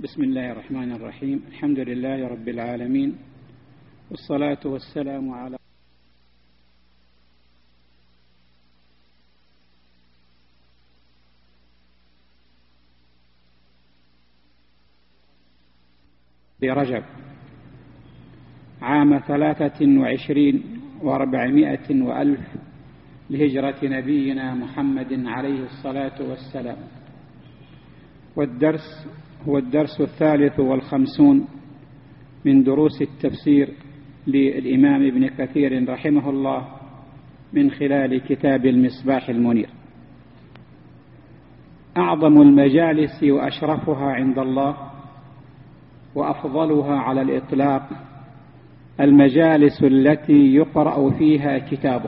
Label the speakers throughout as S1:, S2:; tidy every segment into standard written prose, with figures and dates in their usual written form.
S1: بسم الله الرحمن الرحيم. الحمد لله رب العالمين، والصلاة والسلام على رجب عام 23 و400 وألف لهجرة نبينا محمد عليه الصلاة والسلام. والدرس هو الدرس 53 من دروس التفسير للإمام ابن كثير رحمه الله من خلال كتاب المصباح المنير. أعظم المجالس وأشرفها عند الله وأفضلها على الإطلاق المجالس التي يقرأ فيها كتابه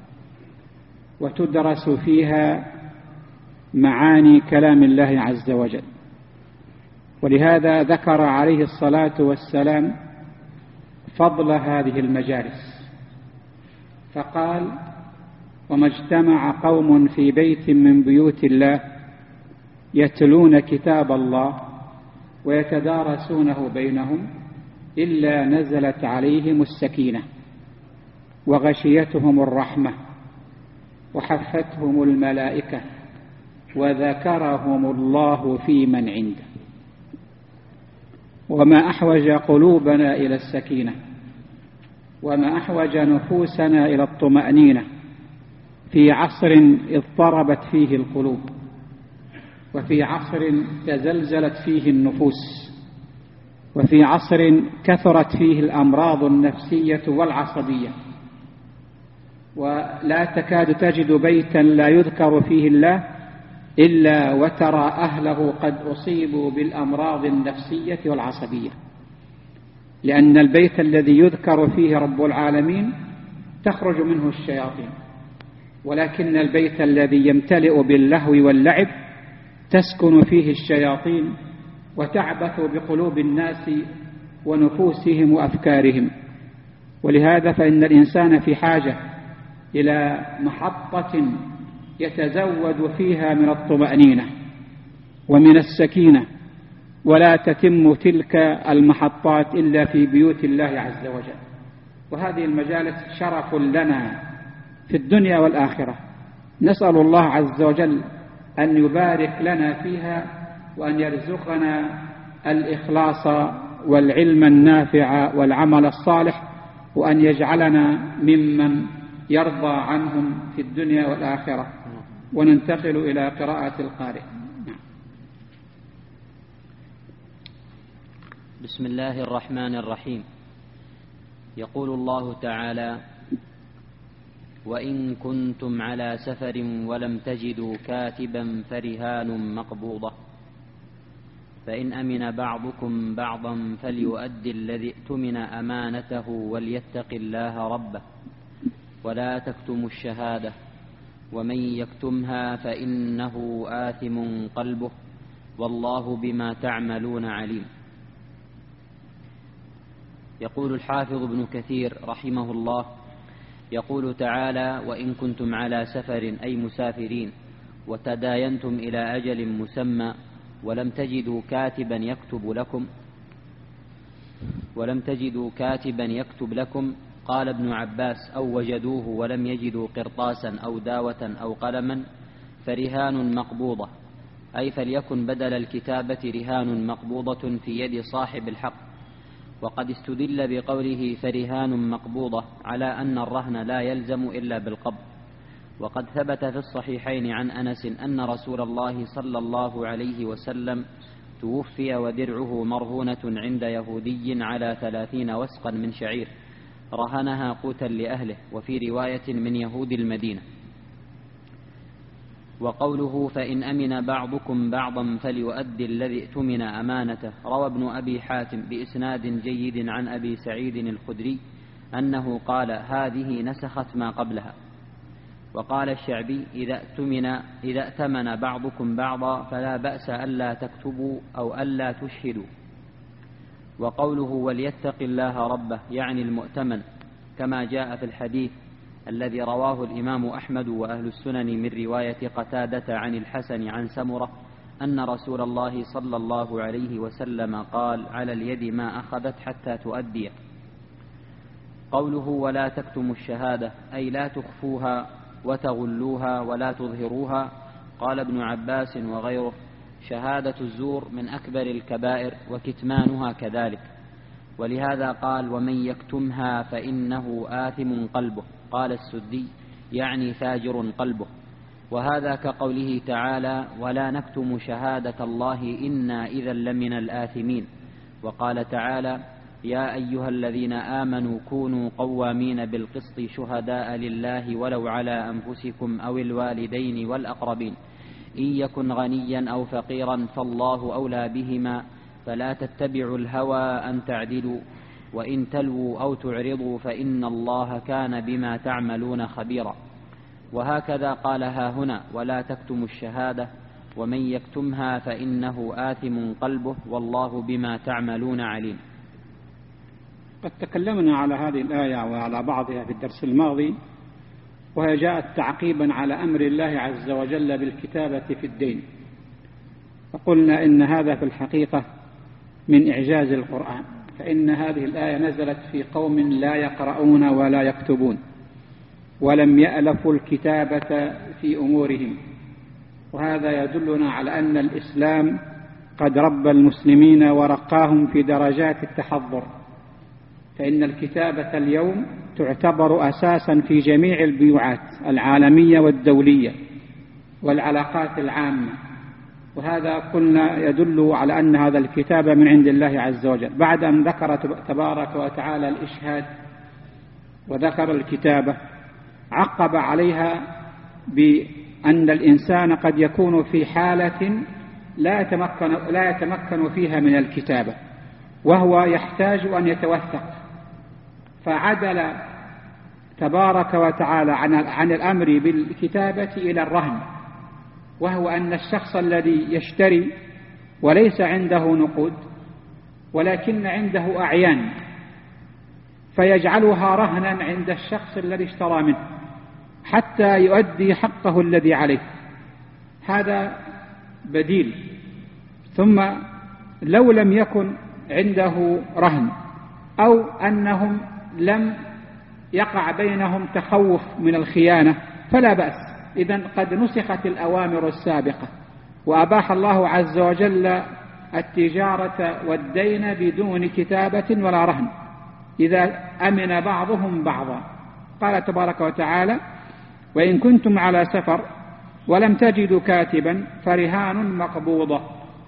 S1: وتدرس فيها معاني كلام الله عز وجل. ولهذا ذكر عليه الصلاة والسلام فضل هذه المجالس فقال: وما اجتمع قوم في بيت من بيوت الله يتلون كتاب الله ويتدارسونه بينهم إلا نزلت عليهم السكينة وغشيتهم الرحمة وحفتهم الملائكة وذكرهم الله في من عنده. وما أحوج قلوبنا إلى السكينة، وما أحوج نفوسنا إلى الطمأنينة في عصر اضطربت فيه القلوب، وفي عصر تزلزلت فيه النفوس، وفي عصر كثرت فيه الأمراض النفسية والعصبية، ولا تكاد تجد بيتا لا يذكر فيه الله إلا وترى أهله قد أصيبوا بالأمراض النفسية والعصبية، لأن البيت الذي يذكر فيه رب العالمين تخرج منه الشياطين، ولكن البيت الذي يمتلئ باللهو واللعب تسكن فيه الشياطين وتعبث بقلوب الناس ونفوسهم وأفكارهم. ولهذا فإن الإنسان في حاجة إلى محطة يتزود فيها من الطمأنينة ومن السكينة، ولا تتم تلك المحطات إلا في بيوت الله عز وجل. وهذه المجالس شرف لنا في الدنيا والآخرة، نسأل الله عز وجل أن يبارك لنا فيها وأن يرزقنا الإخلاص والعلم النافع والعمل الصالح، وأن يجعلنا ممن يرضى عنهم في الدنيا والآخرة. وننتقل إلى قراءة القارئ.
S2: بسم الله الرحمن الرحيم. يقول الله تعالى: وإن كنتم على سفر ولم تجدوا كاتبا فرهان مقبوضة، فإن أمن بعضكم بعضا فليؤدي الذي اؤتمن أمانته وليتق الله ربه ولا تكتموا الشهادة ومن يكتمها فإنه آثم قلبه والله بما تعملون عليم. يقول الحافظ ابن كثير رحمه الله: يقول تعالى: وإن كنتم على سفر أي مسافرين وتداينتم إلى أجل مسمى ولم تجدوا كاتبا يكتب لكم قال ابن عباس: أو وجدوه ولم يجدوا قرطاسا أو داوة أو قلما فرهان مقبوضة، أي فليكن بدل الكتابة رهان مقبوضة في يد صاحب الحق. وقد استدل بقوله فرهان مقبوضة على أن الرهن لا يلزم إلا بالقبض. وقد ثبت في الصحيحين عن أنس أن رسول الله صلى الله عليه وسلم توفي ودرعه مرهونة عند يهودي على 30 وسقا من شعير رهنها قوتا لأهله، وفي رواية من يهود المدينة. وقوله فإن أمن بعضكم بعضا فليؤدي الذي اؤتمن أمانته، روى ابن أبي حاتم بإسناد جيد عن أبي سعيد الخدري أنه قال: هذه نسخت ما قبلها. وقال الشعبي: إذا ائتمن بعضكم بعضا فلا بأس ألا تكتبوا أو ألا تشهدوا. وقوله وليتق الله ربه يعني المؤتمن، كما جاء في الحديث الذي رواه الإمام أحمد وأهل السنن من رواية قتادة عن الحسن عن سمرة أن رسول الله صلى الله عليه وسلم قال: على اليد ما أخذت حتى تؤديه. قوله ولا تكتموا الشهادة أي لا تخفوها وتغلوها ولا تظهروها. قال ابن عباس وغيره: شهادة الزور من أكبر الكبائر وكتمانها كذلك، ولهذا قال: ومن يكتمها فإنه آثم قلبه. قال السدي: يعني فاجر قلبه. وهذا كقوله تعالى: ولا نكتم شهادة الله إنا إذا لمن الآثمين. وقال تعالى: يا أيها الذين آمنوا كونوا قوامين بالقسط شهداء لله ولو على أنفسكم أو الوالدين والأقربين إن يكن غنيا أو فقيرا فالله أولى بهما فلا تتبعوا الهوى أن تعدلوا وإن تلووا أو تعرضوا فإن الله كان بما تعملون خبيرا. وهكذا قال ها هنا: ولا تكتموا الشهادة ومن يكتمها فإنه آثم قلبه والله بما تعملون عليم.
S1: قد تكلمنا على هذه الآية وعلى بعضها في الدرس الماضي، وهي جاءت تعقيبا على أمر الله عز وجل بالكتابة في الدين، فقلنا إن هذا في الحقيقة من إعجاز القرآن، فإن هذه الآية نزلت في قوم لا يقرؤون ولا يكتبون ولم يألفوا الكتابة في أمورهم، وهذا يدلنا على أن الإسلام قد ربى المسلمين ورقاهم في درجات التحضر، فإن الكتابة اليوم تعتبر أساسا في جميع البيوعات العالمية والدولية والعلاقات العامة، وهذا قلنا يدل على أن هذا الكتابة من عند الله عز وجل، بعد أن ذكر تبارك وتعالى الإشهاد وذكر الكتابة عقب عليها بأن الإنسان قد يكون في حالة لا يتمكن فيها من الكتابة، وهو يحتاج أن يتوثق، فعدل تبارك وتعالى عن الأمر بالكتابة إلى الرهن، وهو أن الشخص الذي يشتري وليس عنده نقود ولكن عنده أعيان فيجعلها رهنا عند الشخص الذي اشترى منه حتى يؤدي حقه الذي عليه، هذا بديل. ثم لو لم يكن عنده رهن أو أنهم لم يقع بينهم تخوف من الخيانة فلا بأس، إذن قد نسخت الأوامر السابقة وأباح الله عز وجل التجارة والدين بدون كتابة ولا رهن إذا أمن بعضهم بعضا. قال تبارك وتعالى: وإن كنتم على سفر ولم تجدوا كاتبا فرهان مقبوضة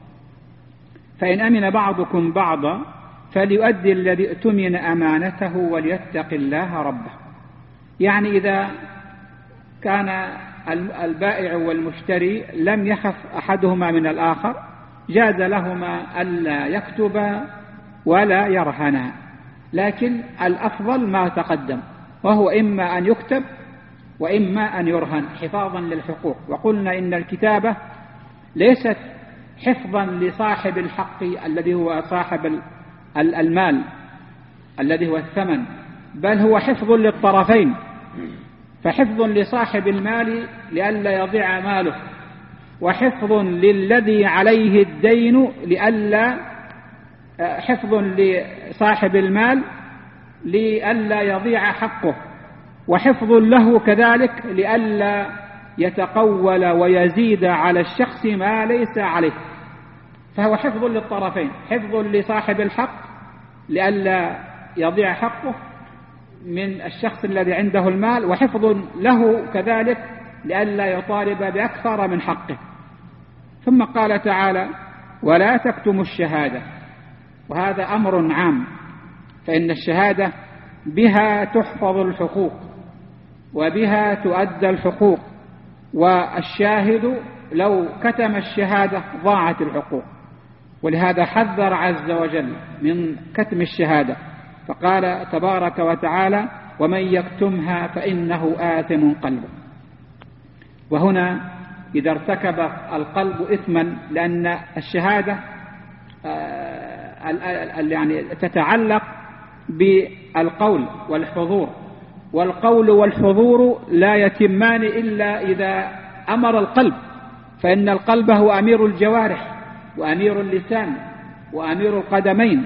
S1: فإن أمن بعضكم بعضا فليؤدي الذي اؤتمن أمانته وليتق الله ربه. يعني إذا كان البائع والمشتري لم يخف أحدهما من الآخر جاز لهما ألا يكتبا ولا يرهنا، لكن الأفضل ما تقدم، وهو إما أن يكتب وإما أن يرهن حفاظا للحقوق. وقلنا إن الكتابة ليست حفظا لصاحب الحق الذي هو صاحب المال الذي هو الثمن، بل هو حفظ للطرفين، فحفظ لصاحب المال لئلا يضيع ماله، وحفظ للذي عليه الدين حفظ لصاحب المال لئلا يضيع حقه، وحفظ له كذلك لئلا يتقول ويزيد على الشخص ما ليس عليه، فهو حفظ للطرفين، حفظ لصاحب الحق لئلا يضيع حقه من الشخص الذي عنده المال، وحفظ له كذلك لئلا يطالب بأكثر من حقه. ثم قال تعالى: ولا تكتموا الشهادة، وهذا أمر عام، فإن الشهادة بها تحفظ الحقوق وبها تؤدى الحقوق، والشاهد لو كتم الشهادة ضاعت الحقوق، ولهذا حذر عز وجل من كتم الشهادة، فقال تبارك وتعالى: ومن يكتمها فإنه آثم قلبه. وهنا إذا ارتكب القلب إثما، لأن الشهادة يعني تتعلق بالقول والحضور، والقول والحضور لا يتمان إلا إذا أمر القلب فإن القلب هو أمير الجوارح وأمير اللسان وأمير القدمين،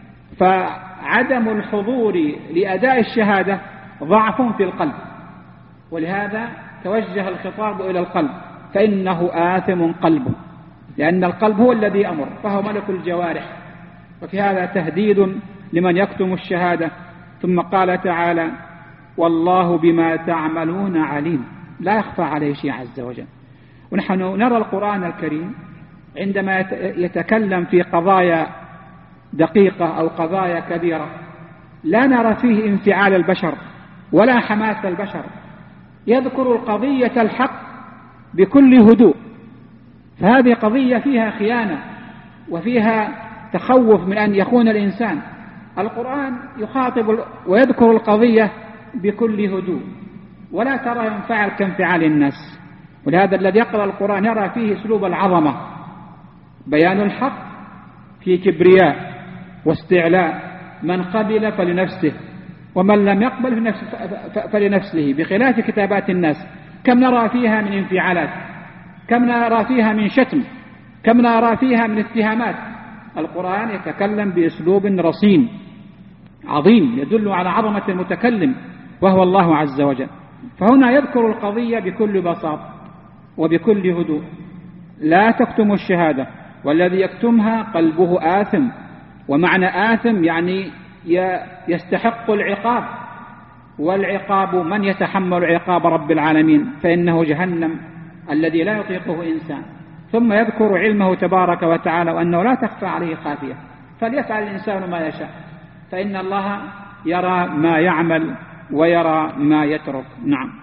S1: فعدم الحضور لأداء الشهادة ضعف في القلب، ولهذا توجه الخطاب إلى القلب، فإنه آثم قلبه، لأن القلب هو الذي أمر، فهو ملك الجوارح. وفي هذا تهديد لمن يكتم الشهادة. ثم قال تعالى: والله بما تعملون عليم، لا يخفى عليه شيء عز وجل. ونحن نرى القرآن الكريم عندما يتكلم في قضايا دقيقة أو قضايا كبيرة لا نرى فيه انفعال البشر ولا حماس البشر، يذكر القضية الحق بكل هدوء، فهذه قضية فيها خيانة وفيها تخوف من أن يخون الإنسان. القرآن يخاطب ويذكر القضية بكل هدوء، ولا ترى ينفعل كانفعال الناس. ولهذا الذي يقرأ القرآن يرى فيه أسلوب العظمة، بيان الحق في كبرياء واستعلاء، من قبل فلنفسه ومن لم يقبل فلنفسه، بخلاف كتابات الناس. كم نرى فيها من انفعالات، كم نرى فيها من شتم، كم نرى فيها من اتهامات. القرآن يتكلم بأسلوب رصين عظيم يدل على عظمة المتكلم وهو الله عز وجل. فهنا يذكر القضية بكل بساطة وبكل هدوء. لا تكتموا الشهادة، والذي يكتمها قلبه آثم. ومعنى آثم يعني يستحق العقاب، والعقاب من يتحمل عقاب رب العالمين، فإنه جهنم الذي لا يطيقه إنسان. ثم يذكر علمه تبارك وتعالى وأنه لا تخفى عليه خافية، فليفعل الإنسان ما يشاء، فإن الله يرى ما يعمل ويرى ما يترك. نعم.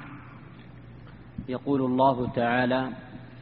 S2: يقول الله تعالى: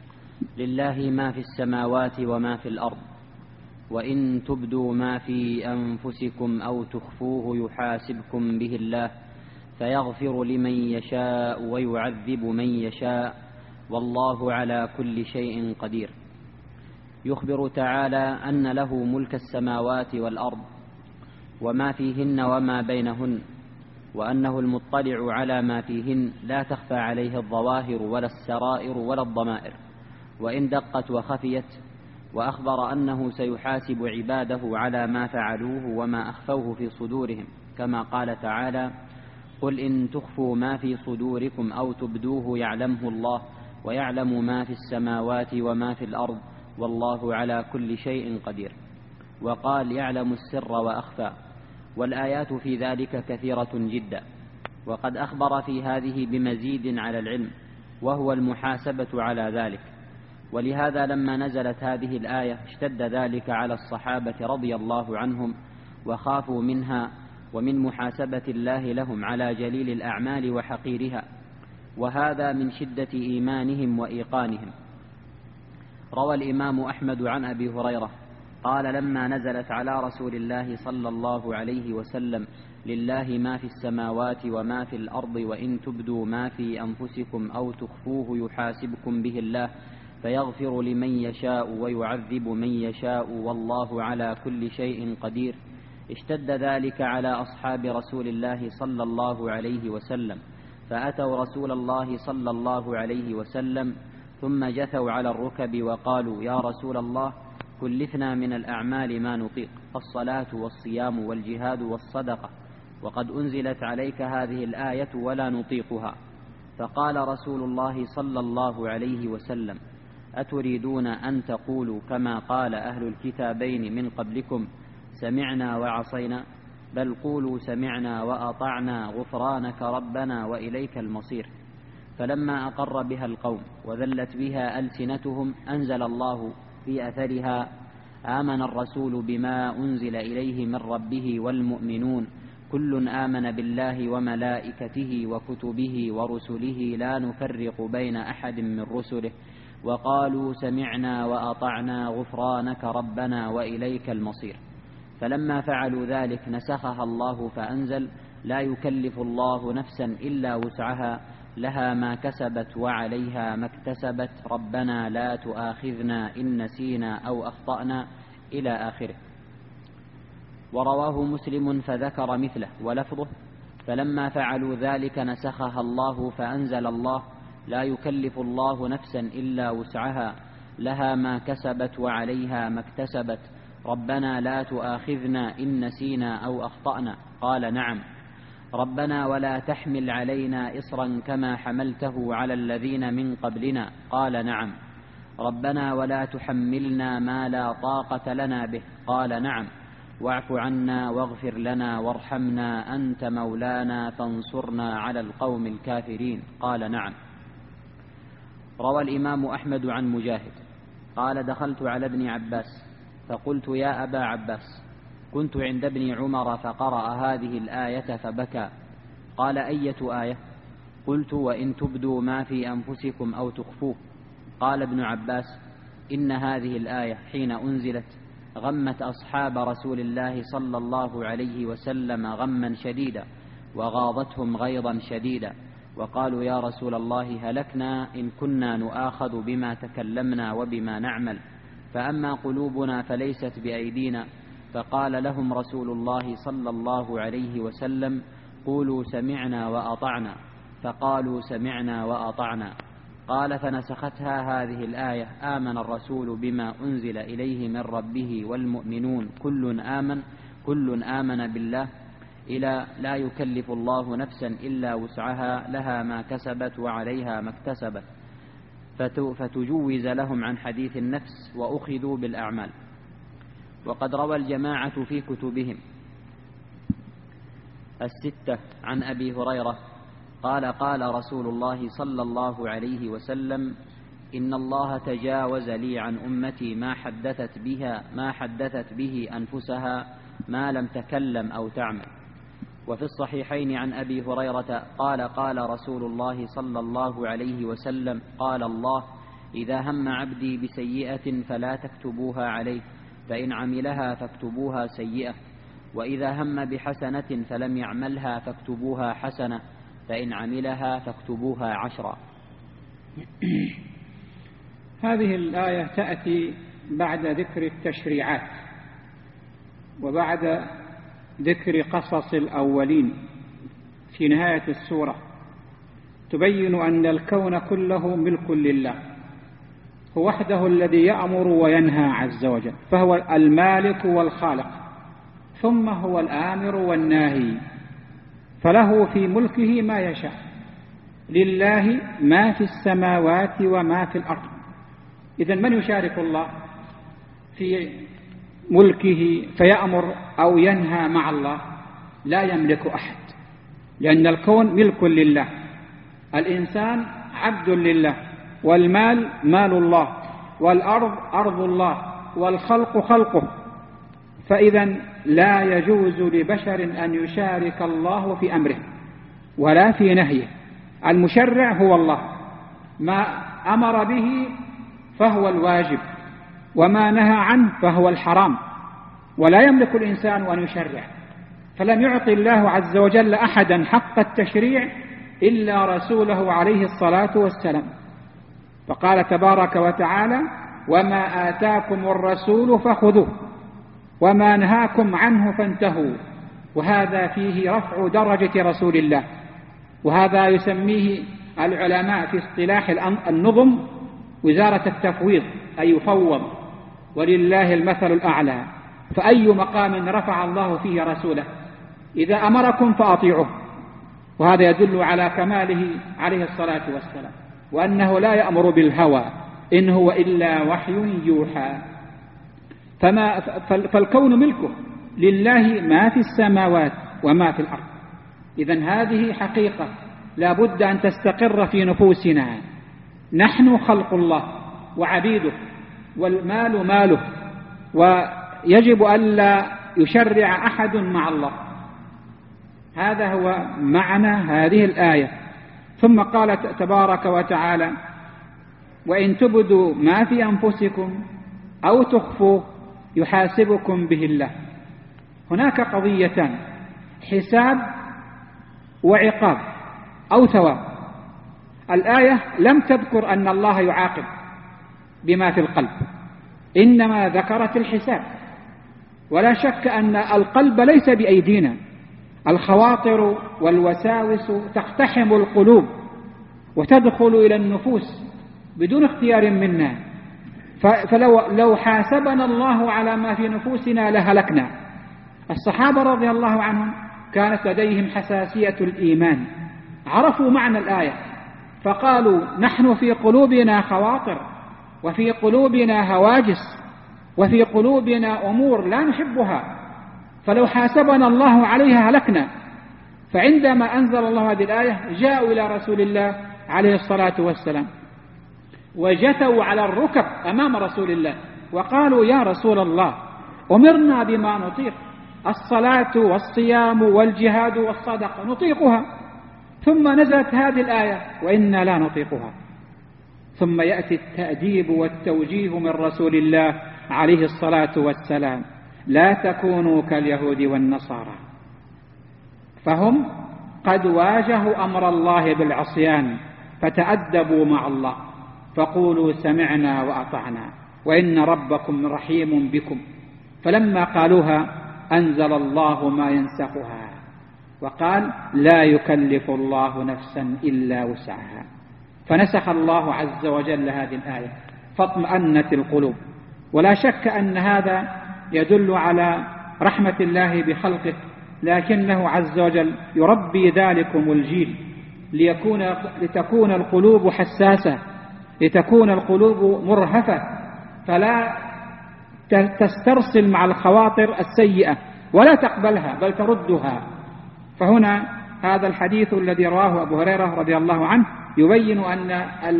S2: لله ما في السماوات وما في الأرض، وإن تبدوا ما في أنفسكم أو تخفوه يحاسبكم به الله، فيغفر لمن يشاء ويعذب من يشاء، والله على كل شيء قدير. يخبر تعالى أن له ملك السماوات والأرض وما فيهن وما بينهن، وأنه المطلع على ما فيهن، لا تخفى عليه الظواهر ولا السرائر ولا الضمائر وإن دقت وخفيت. وأخبر أنه سيحاسب عباده على ما فعلوه وما أخفوه في صدورهم، كما قال تعالى: قل إن تخفوا ما في صدوركم أو تبدوه يعلمه الله، ويعلم ما في السماوات وما في الأرض، والله على كل شيء قدير. وقال: يعلم السر وأخفى. والآيات في ذلك كثيرة جدا، وقد أخبر في هذه بمزيد على العلم، وهو المحاسبة على ذلك. ولهذا لما نزلت هذه الآية اشتد ذلك على الصحابة رضي الله عنهم، وخافوا منها ومن محاسبة الله لهم على جليل الأعمال وحقيرها، وهذا من شدة إيمانهم وإيقانهم. روى الإمام أحمد عن أبي هريرة قال: لما نزلت على رسول الله صلى الله عليه وسلم: لله ما في السماوات وما في الأرض، وإن تبدوا ما في أنفسكم أو تخفوه يحاسبكم به الله، فيغفر لمن يشاء ويعذب من يشاء، والله على كل شيء قدير، اشتد ذلك على أصحاب رسول الله صلى الله عليه وسلم، فأتوا رسول الله صلى الله عليه وسلم ثم جثوا على الركب وقالوا: يا رسول الله، كلفنا من الأعمال ما نطيق، الصلاة والصيام والجهاد والصدقة، وقد أنزلت عليك هذه الآية ولا نطيقها. فقال رسول الله صلى الله عليه وسلم: أتريدون أن تقولوا كما قال أهل الكتابين من قبلكم: سمعنا وعصينا؟ بل قولوا: سمعنا وأطعنا غفرانك ربنا وإليك المصير. فلما أقر بها القوم وذلت بها ألسنتهم أنزل الله في أثرها: آمن الرسول بما أنزل إليه من ربه والمؤمنون، كل آمن بالله وملائكته وكتبه ورسله لا نفرق بين أحد من رسله، وقالوا: سمعنا وأطعنا غفرانك ربنا وإليك المصير. فلما فعلوا ذلك نسخها الله فأنزل: لا يكلف الله نفسا إلا وسعها، لها ما كسبت وعليها ما اكتسبت، ربنا لا تؤاخذنا إن نسينا أو أخطأنا، إلى آخره. ورواه مسلم فذكر مثله ولفظه: فلما فعلوا ذلك نسخها الله فأنزل الله: لا يكلف الله نفسا إلا وسعها لها ما كسبت وعليها ما اكتسبت ربنا لا تؤاخذنا إن نسينا أو أخطأنا قال نعم ربنا ولا تحمل علينا إصرا كما حملته على الذين من قبلنا قال نعم ربنا ولا تحملنا ما لا طاقة لنا به قال نعم واعف عنا واغفر لنا وارحمنا أنت مولانا فانصرنا على القوم الكافرين قال نعم. روى الإمام أحمد عن مجاهد قال دخلت على ابن عباس فقلت يا أبا عباس كنت عند ابن عمر فقرأ هذه الآية فبكى قال أية آية؟ قلت وإن تبدوا ما في أنفسكم أو تخفوه. قال ابن عباس إن هذه الآية حين أنزلت غمت أصحاب رسول الله صلى الله عليه وسلم غما شديدا وغاضتهم غيظا شديدا وقالوا يا رسول الله هلكنا إن كنا نؤاخذ بما تكلمنا وبما نعمل فأما قلوبنا فليست بأيدينا. فقال لهم رسول الله صلى الله عليه وسلم قولوا سمعنا وأطعنا فقالوا سمعنا وأطعنا. قال فنسختها هذه الآية آمن الرسول بما أنزل إليه من ربه والمؤمنون كل آمن بالله إلى لا يكلف الله نفسا إلا وسعها لها ما كسبت وعليها ما اكتسبت فتجوز لهم عن حديث النفس وأخذوا بالأعمال. وقد روى الجماعة في كتبهم الستة عن أبي هريرة قال قال رسول الله صلى الله عليه وسلم إن الله تجاوز لي عن أمتي ما حدثت به أنفسها ما لم تكلم أو تعمل. وفي الصحيحين عن أبي هريرة قال قال رسول الله صلى الله عليه وسلم قال الله إذا هم عبدي بسيئة فلا تكتبوها عليه فإن عملها فاكتبوها سيئة وإذا هم بحسنة فلم يعملها فاكتبوها حسنة فإن عملها فاكتبوها 10.
S1: هذه الآية تأتي بعد ذكر التشريعات وبعد ذكر قصص الأولين في نهاية السورة تبين أن الكون كله ملك لله هو وحده الذي يأمر وينهى عز وجل فهو المالك والخالق ثم هو الآمر والناهي فله في ملكه ما يشاء لله ما في السماوات وما في الأرض. إذن من يشارك الله في ملكه فيأمر أو ينهى مع الله؟ لا يملك أحد لأن الكون ملك لله الإنسان عبد لله والمال مال الله والأرض أرض الله والخلق خلقه فإذا لا يجوز لبشر أن يشارك الله في أمره ولا في نهيه. المشرع هو الله ما أمر به فهو الواجب وما نهى عنه فهو الحرام ولا يملك الإنسان أن يشرع فلم يعطي الله عز وجل أحدا حق التشريع إلا رسوله عليه الصلاة والسلام فقال تبارك وتعالى وما آتاكم الرسول فخذوه وما نهاكم عنه فانتهوا وهذا فيه رفع درجة رسول الله وهذا يسميه العلماء في اصطلاح النظم وزارة التفويض أي يفوض ولله المثل الأعلى. فأي مقام رفع الله فيه رسوله إذا أمركم فأطيعوه وهذا يدل على كماله عليه الصلاة والسلام وأنه لا يأمر بالهوى إن هو إلا وحي يوحى. فالكون ملكه لله ما في السماوات وما في الأرض. إذن هذه حقيقة لا بد أن تستقر في نفوسنا نحن خلق الله وعبيده والمال ماله ويجب ألا يشرع أحد مع الله. هذا هو معنى هذه الآية. ثم قال تبارك وتعالى وإن تبدوا ما في أنفسكم أو تخفوه يحاسبكم به الله. هناك قضيتان حساب وعقاب أو ثواب. الآية لم تذكر أن الله يعاقب بما في القلب إنما ذكرت الحساب ولا شك أن القلب ليس بأيدينا الخواطر والوساوس تقتحم القلوب وتدخل إلى النفوس بدون اختيار منا. فلو حاسبنا الله على ما في نفوسنا لهلكنا. الصحابة رضي الله عنهم كانت لديهم حساسية الإيمان، عرفوا معنى الآية فقالوا نحن في قلوبنا خواطر، وفي قلوبنا هواجس، وفي قلوبنا أمور لا نحبها، فلو حاسبنا الله عليها هلكنا. فعندما أنزل الله هذه الآية جاءوا إلى رسول الله عليه الصلاة والسلام وجثوا على الركب أمام رسول الله وقالوا يا رسول الله أمرنا بما نطيق، الصلاة والصيام والجهاد والصدقة نطيقها، ثم نزلت هذه الآية وإنا لا نطيقها. ثم يأتي التأديب والتوجيه من رسول الله عليه الصلاة والسلام: لا تكونوا كاليهود والنصارى. فهم قد واجهوا أمر الله بالعصيان فتأدبوا مع الله، فقولوا سمعنا وأطعنا وإن ربكم رحيم بكم. فلما قالوها أنزل الله ما ينسخها وقال: لا يكلف الله نفسا إلا وسعها. فنسخ الله عز وجل هذه الآية فاطمأنت القلوب. ولا شك أن هذا يدل على رحمة الله بخلقه، لكنه عز وجل يربي ذلكم الجيل لتكون القلوب حساسة، لتكون القلوب مرهفة، فلا تسترسل مع الخواطر السيئة ولا تقبلها بل تردها. فهنا هذا الحديث الذي رواه أبو هريرة رضي الله عنه يبين أن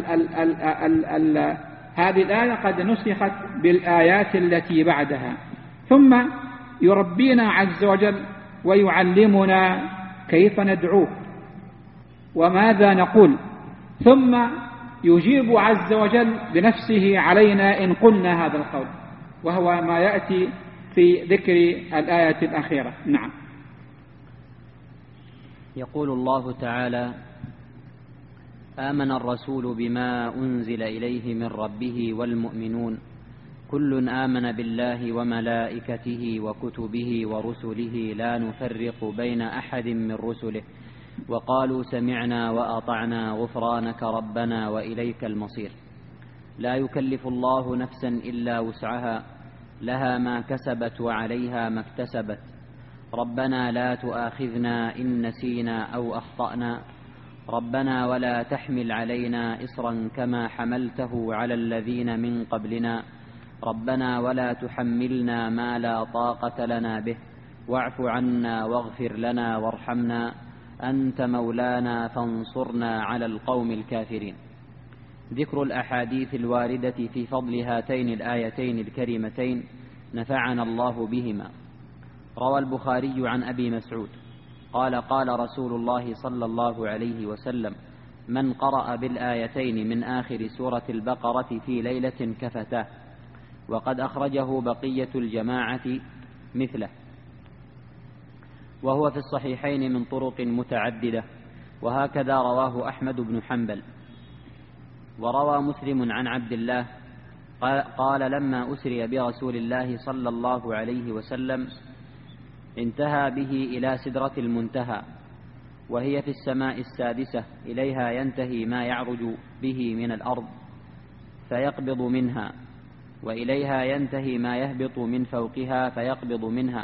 S1: هذه الآية قد نسخت بالآيات التي بعدها. ثم يربينا عز وجل ويعلمنا كيف ندعوه وماذا نقول، ثم يجيب عز وجل بنفسه علينا إن قلنا هذا القول، وهو ما يأتي في ذكر الآية الأخيرة. نعم.
S2: يقول الله تعالى: آمن الرسول بما أنزل إليه من ربه والمؤمنون كل آمن بالله وملائكته وكتبه ورسله لا نفرق بين أحد من رسله وقالوا سمعنا وأطعنا غفرانك ربنا وإليك المصير. لا يكلف الله نفسا إلا وسعها، لها ما كسبت وعليها ما اكتسبت. ربنا لا تؤاخذنا إن نسينا أو أخطأنا، ربنا ولا تحمل علينا إصرا كما حملته على الذين من قبلنا، ربنا ولا تحملنا ما لا طاقة لنا به، واعف عنا واغفر لنا وارحمنا أنت مولانا فانصرنا على القوم الكافرين. ذكر الأحاديث الواردة في فضل هاتين الآيتين الكريمتين نفعنا الله بهما. روى البخاري عن أبي مسعود قال: قال رسول الله صلى الله عليه وسلم: من قرأ بالآيتين من آخر سورة البقرة في ليلة كفتاه. وقد أخرجه بقية الجماعة مثله، وهو في الصحيحين من طرق متعددة، وهكذا رواه أحمد بن حنبل. وروى مسلم عن عبد الله قال: لما أسري برسول الله صلى الله عليه وسلم انتهى به إلى سدرة المنتهى، وهي في السماء السادسة، إليها ينتهي ما يعرج به من الأرض فيقبض منها، وإليها ينتهي ما يهبط من فوقها فيقبض منها.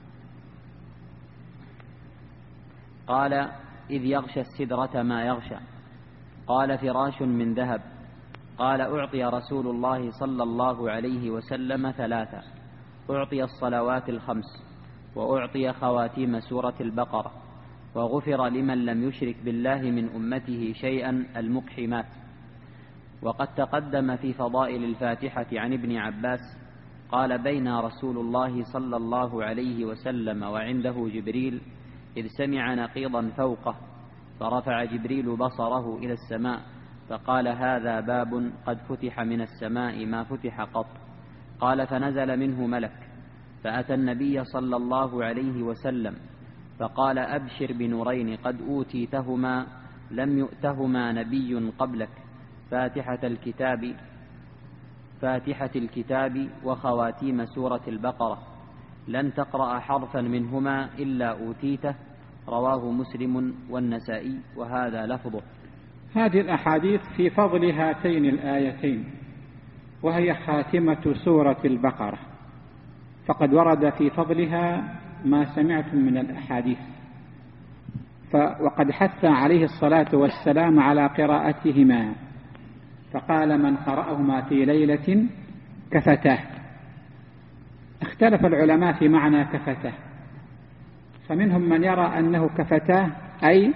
S2: قال: إذ يغشى السدرة ما يغشى. قال: فراش من ذهب. قال: أعطي رسول الله صلى الله عليه وسلم 3: أعطي الصلوات الخمس، وأعطي خواتيم سورة البقرة، وغفر لمن لم يشرك بالله من أمته شيئا المقحمات. وقد تقدم في فضائل الفاتحة عن ابن عباس قال: بين رسول الله صلى الله عليه وسلم وعنده جبريل إذ سمع نقيضا فوقه، فرفع جبريل بصره إلى السماء فقال: هذا باب قد فتح من السماء ما فتح قط. قال: فنزل منه ملك فأتى النبي صلى الله عليه وسلم فقال: أبشر بنورين قد أوتيتهما لم يؤتهما نبي قبلك، فاتحة الكتاب وخواتيم سورة البقرة، لن تقرأ حرفا منهما إلا أوتيته. رواه مسلم والنسائي، وهذا لفظه.
S1: هذه الأحاديث في فضل هاتين الآيتين، وهي خاتمة سورة البقرة، فقد ورد في فضلها ما سمعتم من الأحاديث، وقد حث عليه الصلاة والسلام على قراءتهما، فقال من قرأهما في ليلة كفتاه. اختلف العلماء في معنى كفتاه، فمنهم من يرى أنه كفتاه أي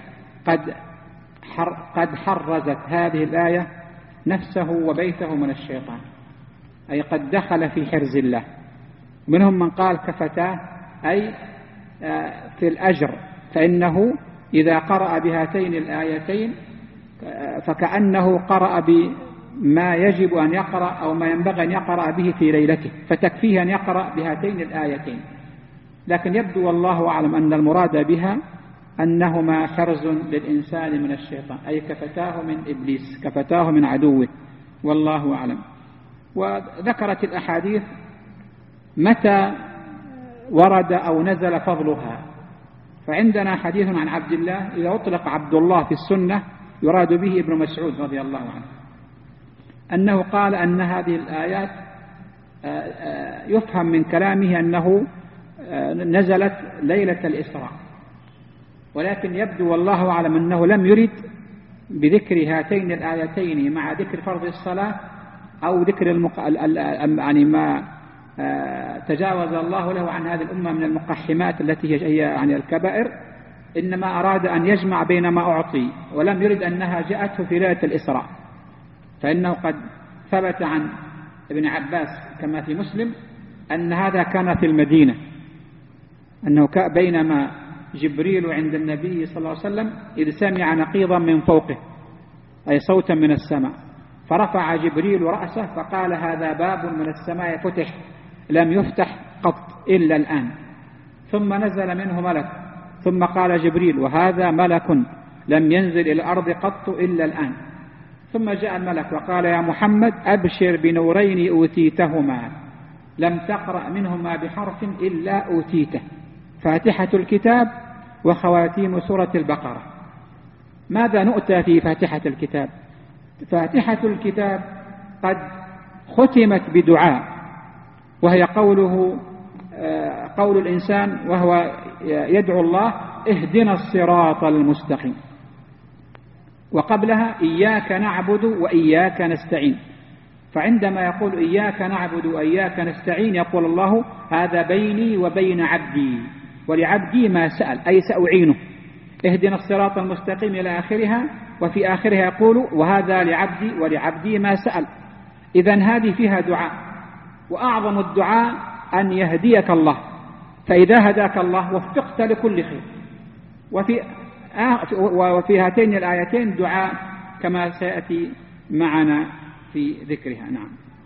S1: قد حرزت هذه الآية نفسه وبيته من الشيطان، أي قد دخل في حرز الله. منهم من قال كفتاه أي في الأجر، فإنه إذا قرأ بهاتين الآيتين فكأنه قرأ بما يجب أن يقرأ أو ما ينبغي أن يقرأ به في ليلته، فتكفيه أن يقرأ بهاتين الآيتين. لكن يبدو والله أعلم أن المراد بها أنهما حرز للإنسان من الشيطان، أي كفتاه من إبليس، كفتاه من عدوه، والله أعلم. وذكرت الأحاديث متى ورد أو نزل فضلها، فعندنا حديث عن عبد الله، إذا أطلق عبد الله في السنة يراد به ابن مسعود رضي الله عنه، أنه قال أن هذه الآيات يفهم من كلامه أنه نزلت ليلة الإسراء، ولكن يبدو والله أعلم أنه لم يرد بذكر هاتين الآيتين مع ذكر فرض الصلاة أو ذكر يعني ما تجاوز الله له عن هذه الأمة من المقحمات التي هي يعني الكبائر، إنما أراد أن يجمع بين ما أعطي، ولم يرد أنها جاءته في ليلة الإسراء، فإنه قد ثبت عن ابن عباس كما في مسلم أن هذا كان في المدينة، أنه بينما جبريل عند النبي صلى الله عليه وسلم إذ سمع نقيضا من فوقه، أي صوتا من السماء، فرفع جبريل رأسه فقال هذا باب من السماء فتح لم يفتح قط إلا الآن، ثم نزل منه ملك، ثم قال جبريل وهذا ملك لم ينزل إلى الأرض قط إلا الآن، ثم جاء الملك وقال يا محمد أبشر بنورين أوتيتهما لم تقرأ منهما بحرف إلا أوتيته، فاتحة الكتاب وخواتيم سورة البقرة. ماذا نؤتى في فاتحة الكتاب؟ فاتحة الكتاب قد ختمت بدعاء، وهي قول الإنسان وهو يدعو الله اهدنا الصراط المستقيم، وقبلها إياك نعبد وإياك نستعين، فعندما يقول إياك نعبد وإياك نستعين يقول الله هذا بيني وبين عبدي، ولعبدي ما سأل، أي سأعينه، اهدنا الصراط المستقيم إلى آخرها، وفي آخرها يقول وهذا لعبدي ولعبدي ما سأل. إذن هذه فيها دعاء، وأعظم الدعاء أن يهديك الله، فإذا هداك الله وفقت لكل خير. وفي هاتين الآيتين دعاء كما سيأتي معنا في ذكرها. نعم.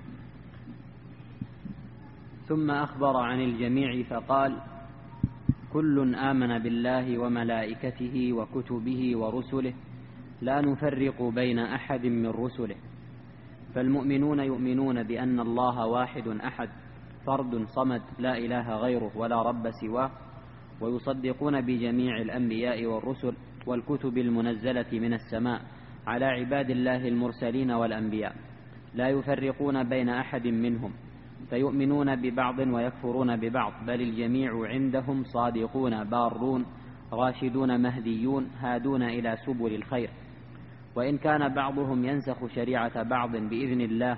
S2: ثم أخبر عن الجميع فقال كل آمن بالله وملائكته وكتبه ورسله لا نفرق بين أحد من رسله، فالمؤمنون يؤمنون بأن الله واحد أحد فرد صمد لا إله غيره ولا رب سواه، ويصدقون بجميع الأنبياء والرسل والكتب المنزلة من السماء على عباد الله المرسلين والأنبياء، لا يفرقون بين أحد منهم، فيؤمنون ببعض ويكفرون ببعض، بل الجميع عندهم صادقون بارون راشدون مهديون هادون إلى سبل الخير، وإن كان بعضهم ينسخ شريعة بعض بإذن الله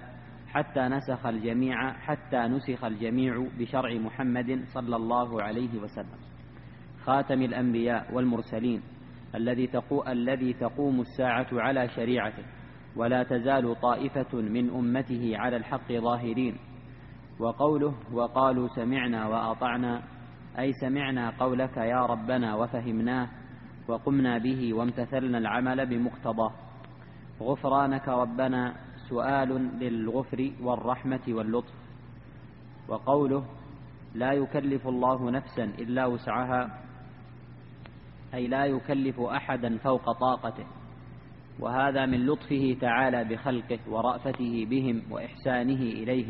S2: حتى نسخ الجميع بشرع محمد صلى الله عليه وسلم خاتم الأنبياء والمرسلين الذي تقوم الساعة على شريعته، ولا تزال طائفة من أمته على الحق ظاهرين. وقوله وقالوا سمعنا وأطعنا، أي سمعنا قولك يا ربنا وفهمناه وقمنا به وامتثلنا العمل بمقتضاه. غفرانك ربنا سؤال للغفر والرحمة واللطف. وقوله لا يكلف الله نفسا إلا وسعها، أي لا يكلف أحدا فوق طاقته، وهذا من لطفه تعالى بخلقه ورأفته بهم وإحسانه إليهم.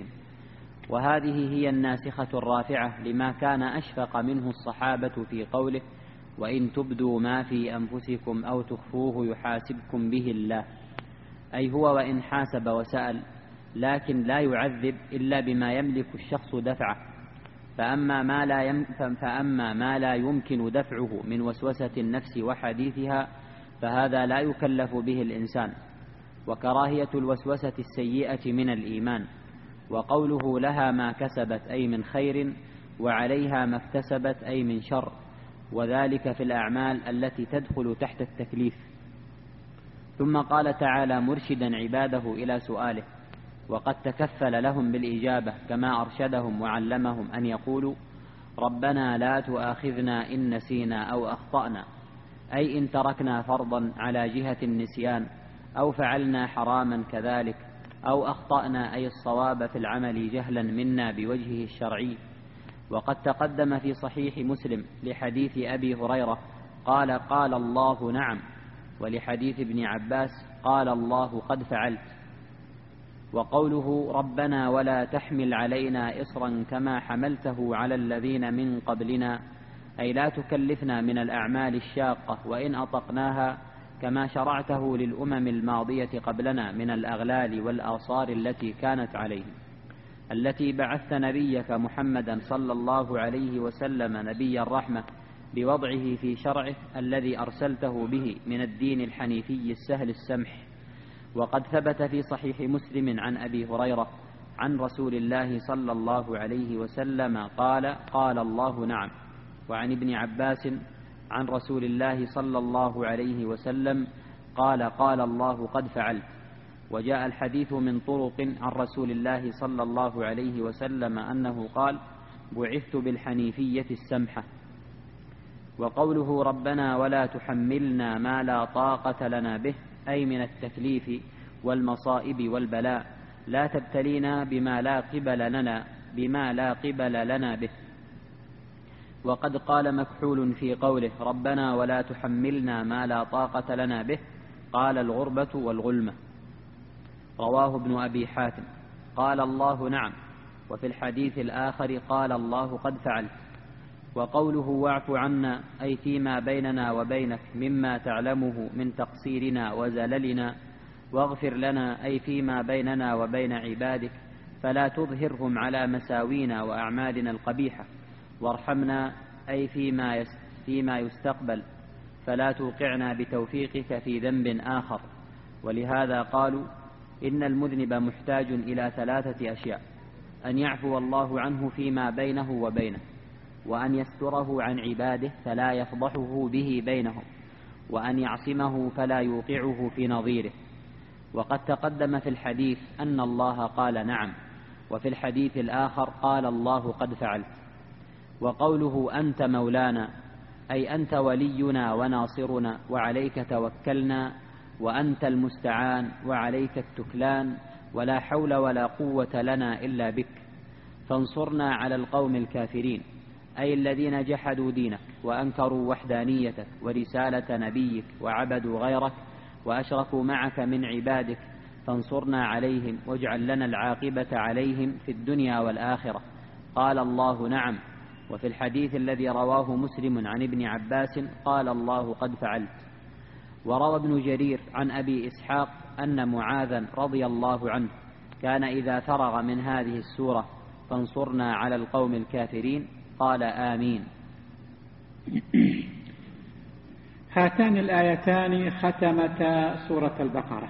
S2: وهذه هي الناسخة الرافعة لما كان أشفق منه الصحابة في قوله وإن تبدوا ما في أنفسكم أو تخفوه يحاسبكم به الله، أي هو وإن حاسب وسأل، لكن لا يعذب إلا بما يملك الشخص دفعه. فأما ما لا يمكن دفعه من وسوسة النفس وحديثها فهذا لا يكلف به الإنسان. وكراهية الوسوسة السيئة من الإيمان. وقوله لها ما كسبت أي من خير، وعليها ما اكتسبت أي من شر، وذلك في الأعمال التي تدخل تحت التكليف. ثم قال تعالى مرشدا عباده إلى سؤاله، وقد تكفل لهم بالإجابة كما أرشدهم وعلمهم أن يقولوا ربنا لا تؤاخذنا إن نسينا أو أخطأنا، أي إن تركنا فرضا على جهة النسيان أو فعلنا حراما كذلك، أو أخطأنا أي الصواب في العمل جهلا منا بوجهه الشرعي. وقد تقدم في صحيح مسلم لحديث أبي هريرة قال قال الله نعم، ولحديث ابن عباس قال الله قد فعلت. وقوله ربنا ولا تحمل علينا إصرا كما حملته على الذين من قبلنا، أي لا تكلفنا من الأعمال الشاقة وإن أطقناها كما شرعته للأمم الماضية قبلنا من الأغلال والآصار التي كانت عليهم، التي بعثت نبيك محمدا صلى الله عليه وسلم نبي الرحمة بوضعه في شرعه الذي أرسلته به من الدين الحنيفي السهل السمح. وقد ثبت في صحيح مسلم عن أبي هريرة عن رسول الله صلى الله عليه وسلم قال قال الله نعم. وعن ابن عباس عن رسول الله صلى الله عليه وسلم قال قال الله قد فعلت. وجاء الحديث من طرق عن رسول الله صلى الله عليه وسلم أنه قال بعثت بالحنيفية السمحة. وقوله ربنا ولا تحملنا ما لا طاقة لنا به، أي من التكليف والمصائب والبلاء، لا تبتلينا بما لا قبل لنا به. وقد قال مكحول في قوله ربنا ولا تحملنا ما لا طاقة لنا به، قال الغربة والغلمة. رواه ابن أبي حاتم. قال الله نعم. وفي الحديث الآخر قال الله قد فعلت. وقوله واعف عنا، أي فيما بيننا وبينك مما تعلمه من تقصيرنا وزللنا، واغفر لنا، أي فيما بيننا وبين عبادك فلا تظهرهم على مساوينا وأعمالنا القبيحة، وارحمنا، أي فيما يستقبل فلا توقعنا بتوفيقك في ذنب آخر. ولهذا قالوا إن المذنب محتاج إلى 3 أشياء: أن يعفو الله عنه فيما بينه وبينه، وأن يستره عن عباده فلا يفضحه به بينهم، وأن يعصمه فلا يوقعه في نظيره. وقد تقدم في الحديث أن الله قال نعم، وفي الحديث الآخر قال الله قد فعلت. وقوله أنت مولانا، أي أنت ولينا وناصرنا وعليك توكلنا، وأنت المستعان وعليك التكلان، ولا حول ولا قوة لنا إلا بك، فانصرنا على القوم الكافرين، أي الذين جحدوا دينك وأنكروا وحدانيتك ورسالة نبيك وعبدوا غيرك وأشركوا معك من عبادك، فانصرنا عليهم واجعل لنا العاقبة عليهم في الدنيا والآخرة. قال الله نعم. وفي الحديث الذي رواه مسلم عن ابن عباس قال الله قد فعلت. وروى ابن جرير عن أبي إسحاق أن معاذا رضي الله عنه كان إذا فرغ من هذه السورة فانصرنا على القوم الكافرين قال آمين.
S1: هاتان الآيتان ختمتا سورة البقرة،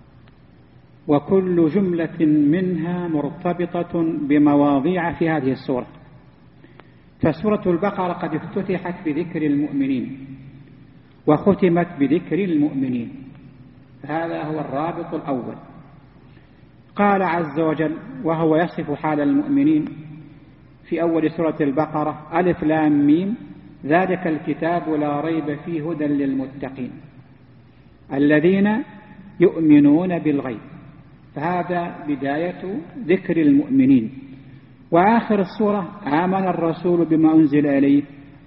S1: وكل جملة منها مرتبطة بمواضيع في هذه السورة. فسورة البقرة قد افتتحت بذكر المؤمنين وختمت بذكر المؤمنين، هذا هو الرابط الأول. قال عز وجل وهو يصف حال المؤمنين في أول سورة البقرة: ألف لام ميم ذلك الكتاب لا ريب فيه هدى للمتقين الذين يؤمنون بالغيب. فهذا بداية ذكر المؤمنين. وآخر السورة: آمن الرسول بما أنزل إليه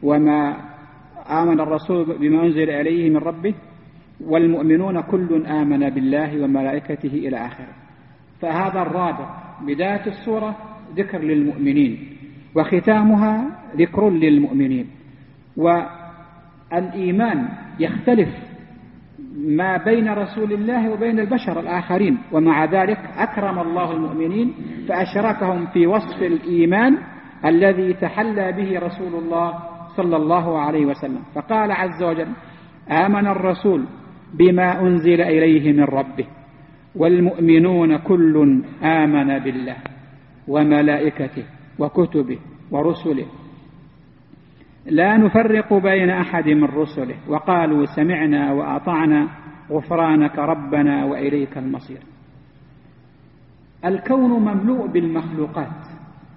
S1: من ربه والمؤمنون كل آمن بالله وملائكته إلى آخره. فهذا الرابط، بداية السورة ذكر للمؤمنين وختامها ذكر للمؤمنين. الإيمان يختلف ما بين رسول الله وبين البشر الآخرين، ومع ذلك أكرم الله المؤمنين فأشركهم في وصف الإيمان الذي تحلى به رسول الله صلى الله عليه وسلم. فقال عز وجل: آمن الرسول بما أنزل إليه من ربه والمؤمنون كل آمن بالله وملائكته وكتبه ورسله لا نفرق بين أحد من رسله وقالوا سمعنا وأطعنا غفرانك ربنا وإليك المصير. الكون مملوء بالمخلوقات،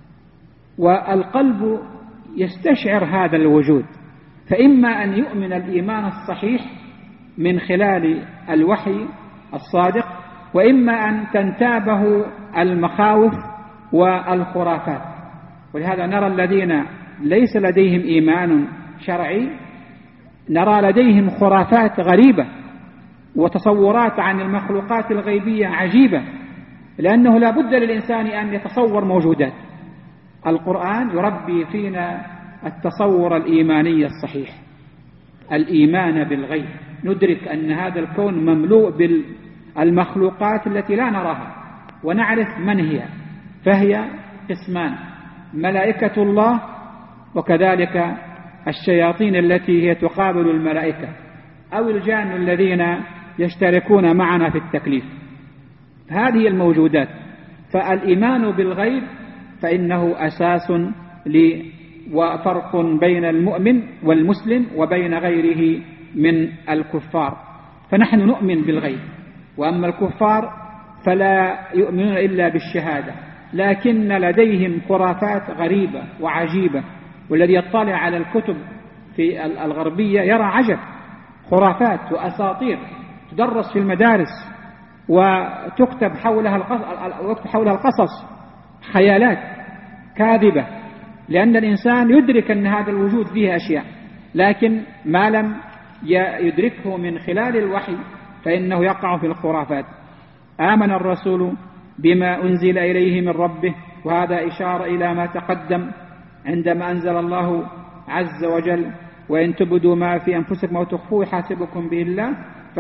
S1: والقلب يستشعر هذا الوجود، فإما أن يؤمن الإيمان الصحيح من خلال الوحي الصادق، وإما أن تنتابه المخاوف والخرافات. ولهذا نرى الذين ليس لديهم إيمان شرعي نرى لديهم خرافات غريبة وتصورات عن المخلوقات الغيبية عجيبة، لأنه لا بد للإنسان أن يتصور موجودات. القرآن يربي فينا التصور الإيماني الصحيح، الإيمان بالغيب، ندرك أن هذا الكون مملوء بالمخلوقات التي لا نراها ونعرف من هي، فهي قسمان: ملائكة الله وكذلك الشياطين التي هي تقابل الملائكة، أو الجان الذين يشتركون معنا في التكليف. هذه الموجودات. فالإيمان بالغيب فإنه أساس وفرق بين المؤمن والمسلم وبين غيره من الكفار. فنحن نؤمن بالغيب، وأما الكفار فلا يؤمنون إلا بالشهادة، لكن لديهم خرافات غريبة وعجيبة. والذي يطلع على الكتب في الغربية يرى عجب، خرافات وأساطير تدرس في المدارس وتكتب حولها القصص، خيالات كاذبة، لأن الإنسان يدرك أن هذا الوجود فيه أشياء، لكن ما لم يدركه من خلال الوحي فإنه يقع في الخرافات. آمن الرسول بما أنزل إليه من ربه، وهذا إشارة إلى ما تقدم عندما أنزل الله عز وجل: وإن تبدوا ما في أنفسكم أو تخفوه يحاسبكم به الله.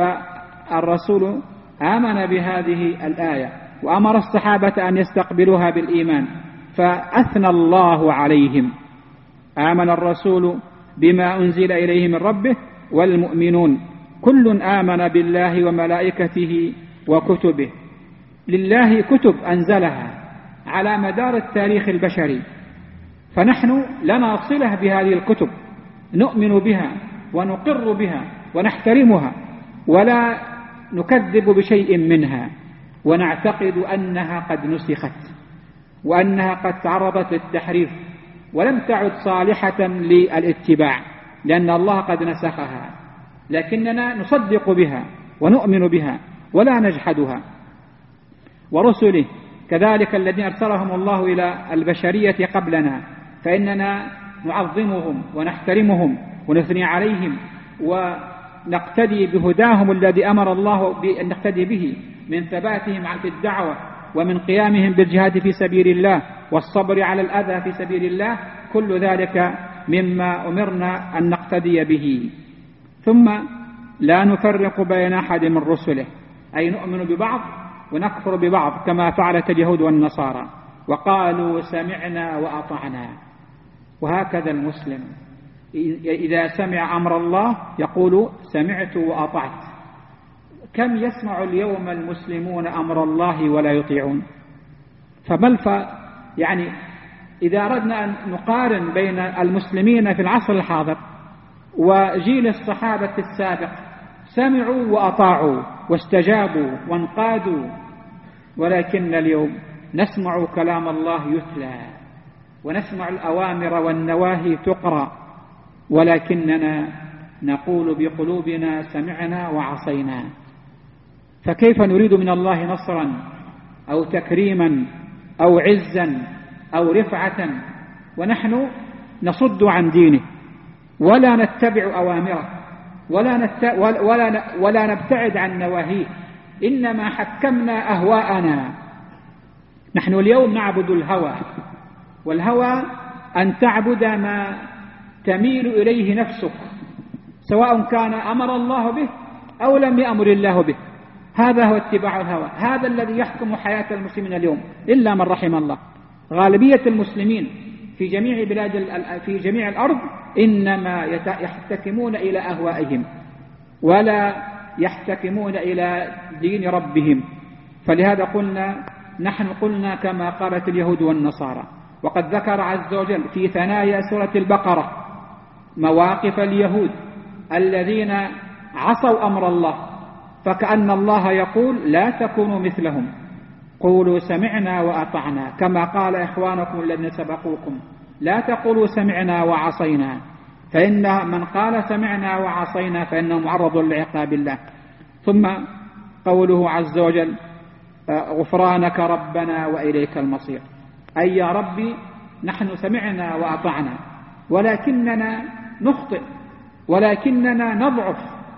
S1: فالرسول آمن بهذه الآية وأمر الصحابة أن يستقبلوها بالإيمان، فأثنى الله عليهم: آمن الرسول بما أنزل إليه من ربه والمؤمنون كل آمن بالله وملائكته وكتبه. لله كتب أنزلها على مدار التاريخ البشري، فنحن لنا صلة بهذه الكتب، نؤمن بها ونقر بها ونحترمها ولا نكذب بشيء منها، ونعتقد أنها قد نسخت وأنها قد تعرضت للتحريف ولم تعد صالحة للاتباع، لأن الله قد نسخها، لكننا نصدق بها ونؤمن بها ولا نجحدها. ورسله كذلك الذين أرسلهم الله إلى البشرية قبلنا، فإننا نعظمهم ونحترمهم ونثني عليهم ونقتدي بهداهم الذي أمر الله بأن نقتدي به، من ثباتهم في الدعوة ومن قيامهم بالجهاد في سبيل الله والصبر على الأذى في سبيل الله، كل ذلك مما أمرنا أن نقتدي به. ثم لا نفرق بين أحد من رسله، أي نؤمن ببعض ونكفر ببعض كما فعلت اليهود والنصارى، وقالوا سمعنا وأطعنا. وهكذا المسلم إذا سمع أمر الله يقول سمعت وأطعت. كم يسمع اليوم المسلمون أمر الله ولا يطيعون؟ يعني إذا أردنا أن نقارن بين المسلمين في العصر الحاضر وجيل الصحابة السابق، سمعوا وأطاعوا واستجابوا وانقادوا، ولكن اليوم نسمع كلام الله يتلى ونسمع الأوامر والنواهي تقرأ، ولكننا نقول بقلوبنا سمعنا وعصينا. فكيف نريد من الله نصرا أو تكريما أو عزا أو رفعة ونحن نصد عن دينه ولا نتبع أوامره ولا نبتعد عن نواهيه، إنما حكمنا أهواءنا. نحن اليوم نعبد الهوى، والهوى أن تعبد ما تميل إليه نفسك، سواء كان أمر الله به أو لم يأمر الله به. هذا هو اتباع الهوى، هذا الذي يحكم حياة المسلمين اليوم إلا من رحم الله. غالبية المسلمين في جميع في جميع الأرض إنما يحتكمون إلى أهوائهم ولا يحتكمون إلى دين ربهم. فلهذا نحن قلنا كما قالت اليهود والنصارى. وقد ذكر عز وجل في ثنايا سورة البقرة مواقف اليهود الذين عصوا أمر الله، فكأن الله يقول لا تكونوا مثلهم، قولوا سمعنا وأطعنا، كما قال إخوانكم الذين سبقوكم لا تقولوا سمعنا وعصينا، فإن من قال سمعنا وعصينا فإنه معرض لعقاب الله. ثم قوله عز وجل غفرانك ربنا وإليك المصير، أي يا ربي نحن سمعنا وأطعنا ولكننا نخطئ ولكننا نضعف،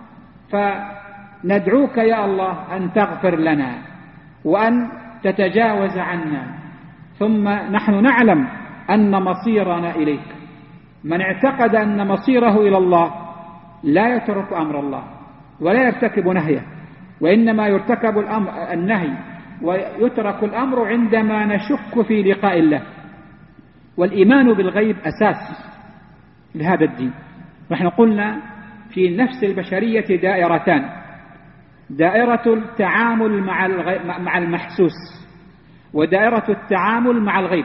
S1: فندعوك يا الله أن تغفر لنا وأن تتجاوز عنا. ثم نحن نعلم أن مصيرنا إليك. من اعتقد أن مصيره إلى الله لا يترك أمر الله ولا يرتكب نهيه، وإنما يرتكب النهي ويترك الأمر عندما نشك في لقاء الله. والإيمان بالغيب أساس لهذا الدين. نحن قلنا في نفس البشرية دائرتان: دائرة التعامل مع المحسوس، ودائرة التعامل مع الغيب.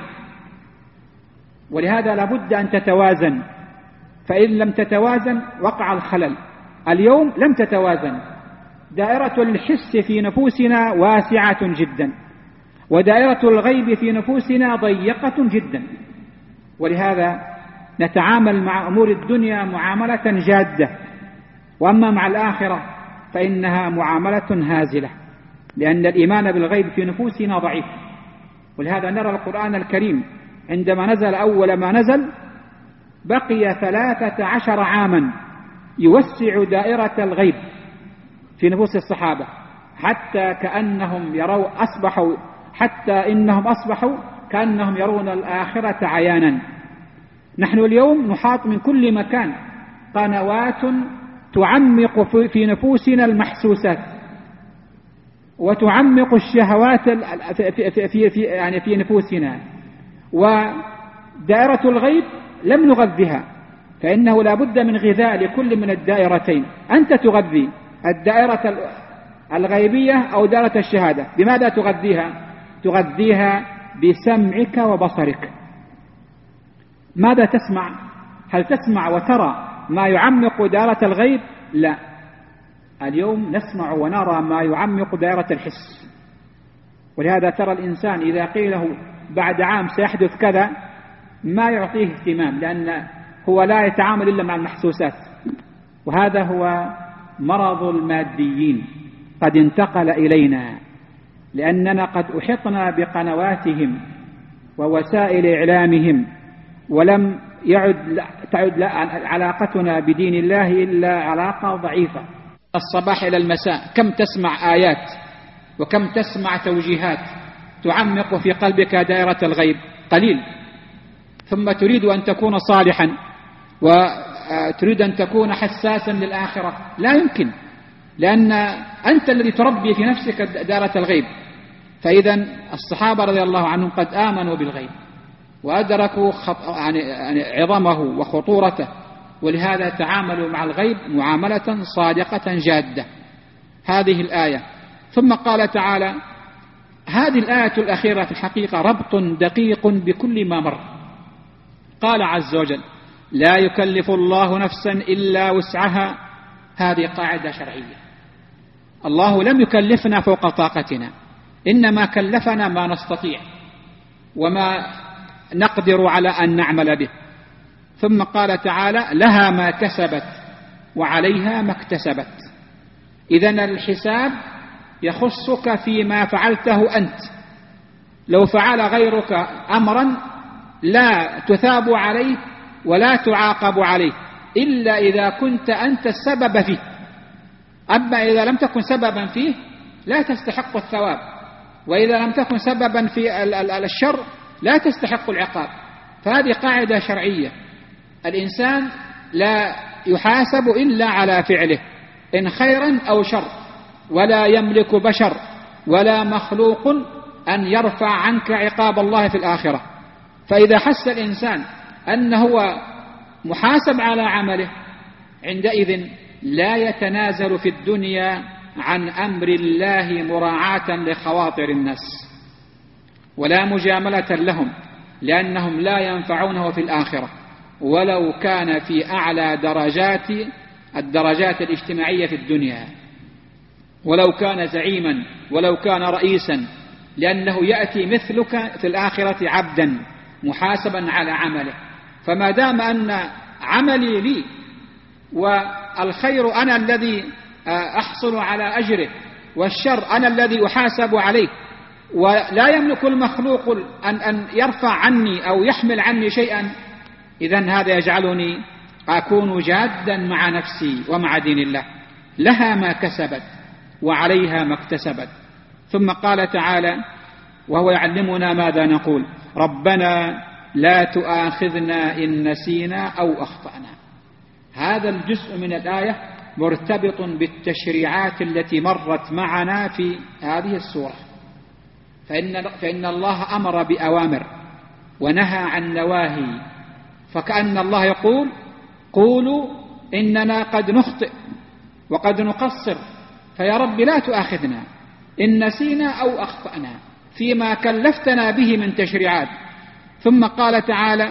S1: ولهذا لابد أن تتوازن، فإن لم تتوازن وقع الخلل. اليوم لم تتوازن، دائرة الحس في نفوسنا واسعة جدا، ودائرة الغيب في نفوسنا ضيقة جدا. ولهذا نتعامل مع أمور الدنيا معاملة جادة، وأما مع الآخرة فإنها معاملة هازلة، لأن الإيمان بالغيب في نفوسنا ضعيف. ولهذا نرى القرآن الكريم عندما نزل أول ما نزل بقي 13 عاما يوسع دائرة الغيب في نفوس الصحابة، حتى كأنهم إنهم أصبحوا كأنهم يرون الآخرة عيانا. نحن اليوم نحاط من كل مكان قنوات تعمق في نفوسنا المحسوسات، وتعمق الشهوات في نفوسنا. ودائرة الغيب لم نغذها، فإنه لا بد من غذاء لكل من الدائرتين. أنت تغذي الدائرة الغيبية أو دائرة الشهادة. بماذا تغذيها؟ تغذيها بسمعك وبصرك. ماذا تسمع؟ هل تسمع وترى ما يعمق دائرة الغيب؟ لا. اليوم نسمع ونرى ما يعمق دائرة الحس. ولهذا ترى الإنسان إذا قيل له بعد عام سيحدث كذا ما يعطيه اهتمام، لأن هو لا يتعامل إلا مع المحسوسات. وهذا هو مرض الماديين قد انتقل إلينا، لأننا قد أحطنا بقنواتهم ووسائل إعلامهم، ولم تعد علاقتنا بدين الله إلا علاقة ضعيفة. الصباح إلى المساء كم تسمع آيات وكم تسمع توجيهات تعمق في قلبك دائرة الغيب؟ قليل. ثم تريد أن تكون صالحا وتريد أن تكون حساسا للآخرة، لا يمكن، لأن أنت الذي تربي في نفسك دائرة الغيب. فإذا الصحابة رضي الله عنهم قد آمنوا بالغيب وأدركوا عظمه وخطورته، ولهذا تعاملوا مع الغيب معاملة صادقة جادة. هذه الآية. ثم قال تعالى: هذه الآية الأخيرة في الحقيقة ربط دقيق بكل ما مر. قال عز وجل: لا يكلف الله نفسا إلا وسعها. هذه قاعدة شرعية. الله لم يكلفنا فوق طاقتنا، إنما كلفنا ما نستطيع وما نقدر على أن نعمل به. ثم قال تعالى: لها ما كسبت وعليها ما اكتسبت. إذن الحساب يخصك فيما فعلته أنت. لو فعل غيرك أمرا لا تثاب عليه ولا تعاقب عليه إلا إذا كنت أنت السبب فيه. أما إذا لم تكن سببا فيه لا تستحق الثواب، وإذا لم تكن سببا في الشر لا تستحق العقاب. فهذه قاعدة شرعية. الإنسان لا يحاسب إلا على فعله، إن خيرا أو شر، ولا يملك بشر ولا مخلوق أن يرفع عنك عقاب الله في الآخرة. فإذا حس الإنسان أنه هو محاسب على عمله، عندئذ لا يتنازل في الدنيا عن أمر الله مراعاة لخواطر الناس ولا مجاملة لهم، لأنهم لا ينفعونه في الآخرة ولو كان في أعلى الدرجات الاجتماعية في الدنيا، ولو كان زعيما ولو كان رئيسا، لأنه يأتي مثلك في الآخرة عبدا محاسبا على عمله. فما دام أن عملي لي والخير أنا الذي أحصل على أجره والشر أنا الذي أحاسب عليه، ولا يملك المخلوق أن يرفع عني أو يحمل عني شيئا، إذن هذا يجعلني أكون جادا مع نفسي ومع دين الله، لها ما كسبت وعليها ما اكتسبت. ثم قال تعالى وهو يعلمنا ماذا نقول: ربنا لا تؤاخذنا إن نسينا أو أخطأنا. هذا الجزء من الآية مرتبط بالتشريعات التي مرت معنا في هذه السورة، فإن الله أمر بأوامر ونهى عن نواهي، فكأن الله يقول: قولوا إننا قد نخطئ وقد نقصر، فيا رب لا تؤاخذنا إن نسينا أو أخطأنا فيما كلفتنا به من تشريعات. ثم قال تعالى: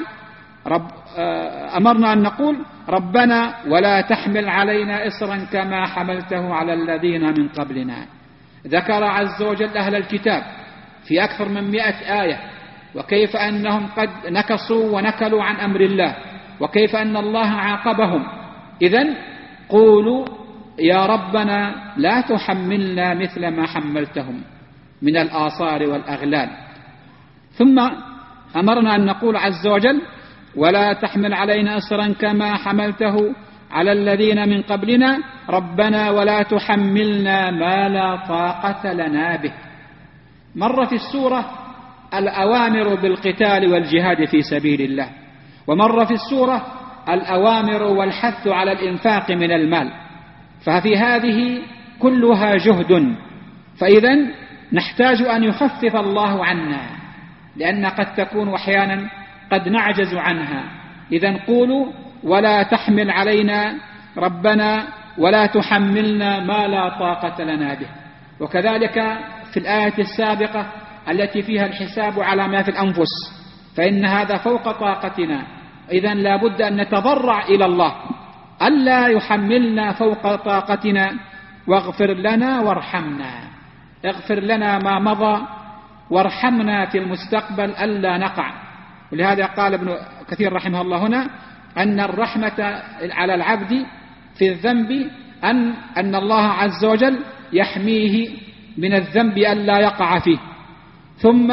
S1: أمرنا أن نقول: ربنا ولا تحمل علينا إصرا كما حملته على الذين من قبلنا. ذكر عز وجل أهل الكتاب في أكثر من 100 آية، وكيف أنهم قد نكصوا ونكلوا عن أمر الله، وكيف أن الله عاقبهم. إذن قولوا يا ربنا لا تحملنا مثل ما حملتهم من الآثار والأغلال. ثم أمرنا أن نقول عز وجل: ولا تحمل علينا إصرا كما حملته على الذين من قبلنا ربنا ولا تحملنا ما لا طاقة لنا به. مر في السورة الأوامر بالقتال والجهاد في سبيل الله، ومر في السورة الأوامر والحث على الإنفاق من المال، ففي هذه كلها جهد. فإذن نحتاج أن يخفف الله عنا، لأن قد تكون أحيانا قد نعجز عنها. إذن قولوا ولا تحمل علينا ربنا ولا تحملنا ما لا طاقة لنا به. وكذلك في الآية السابقة التي فيها الحساب على ما في الأنفس، فإن هذا فوق طاقتنا، إذن لا بد أن نتضرع إلى الله ألا يحملنا فوق طاقتنا، واغفر لنا وارحمنا، اغفر لنا ما مضى وارحمنا في المستقبل ألا نقع. ولهذا قال ابن كثير رحمه الله هنا أن الرحمة على العبد في الذنب أن الله عز وجل يحميه من الذنب ألا يقع فيه، ثم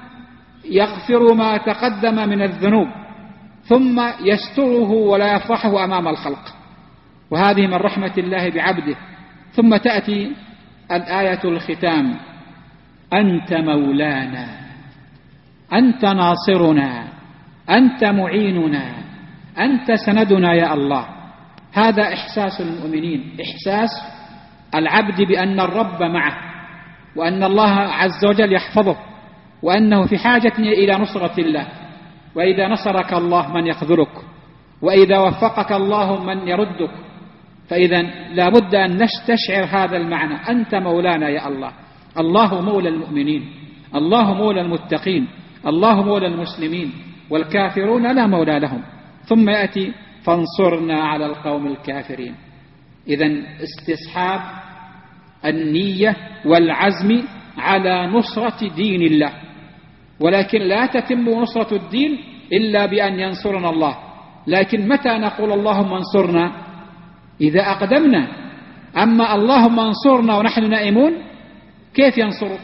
S1: يغفر ما تقدم من الذنوب، ثم يستره ولا يفضحه أمام الخلق، وهذه من رحمة الله بعبده. ثم تأتي الآية الختام: أنت مولانا، أنت ناصرنا، أنت معيننا، أنت سندنا يا الله. هذا إحساس المؤمنين، إحساس العبد بأن الرب معه، وأن الله عز وجل يحفظه، وأنه في حاجة إلى نصرة الله. وإذا نصرك الله من يخذلك، وإذا وفقك الله من يردك. فإذا لا بد أن نستشعر هذا المعنى: أنت مولانا يا الله. الله مولى المؤمنين، الله مولى المتقين، الله مولى المسلمين، والكافرون لا مولى لهم. ثم يأتي: فانصرنا على القوم الكافرين. إذن استصحاب النية والعزم على نصرة دين الله، ولكن لا تتم نصرة الدين إلا بأن ينصرنا الله. لكن متى نقول اللهم انصرنا؟ إذا أقدمنا. أما اللهم انصرنا ونحن نائمون، كيف ينصرك؟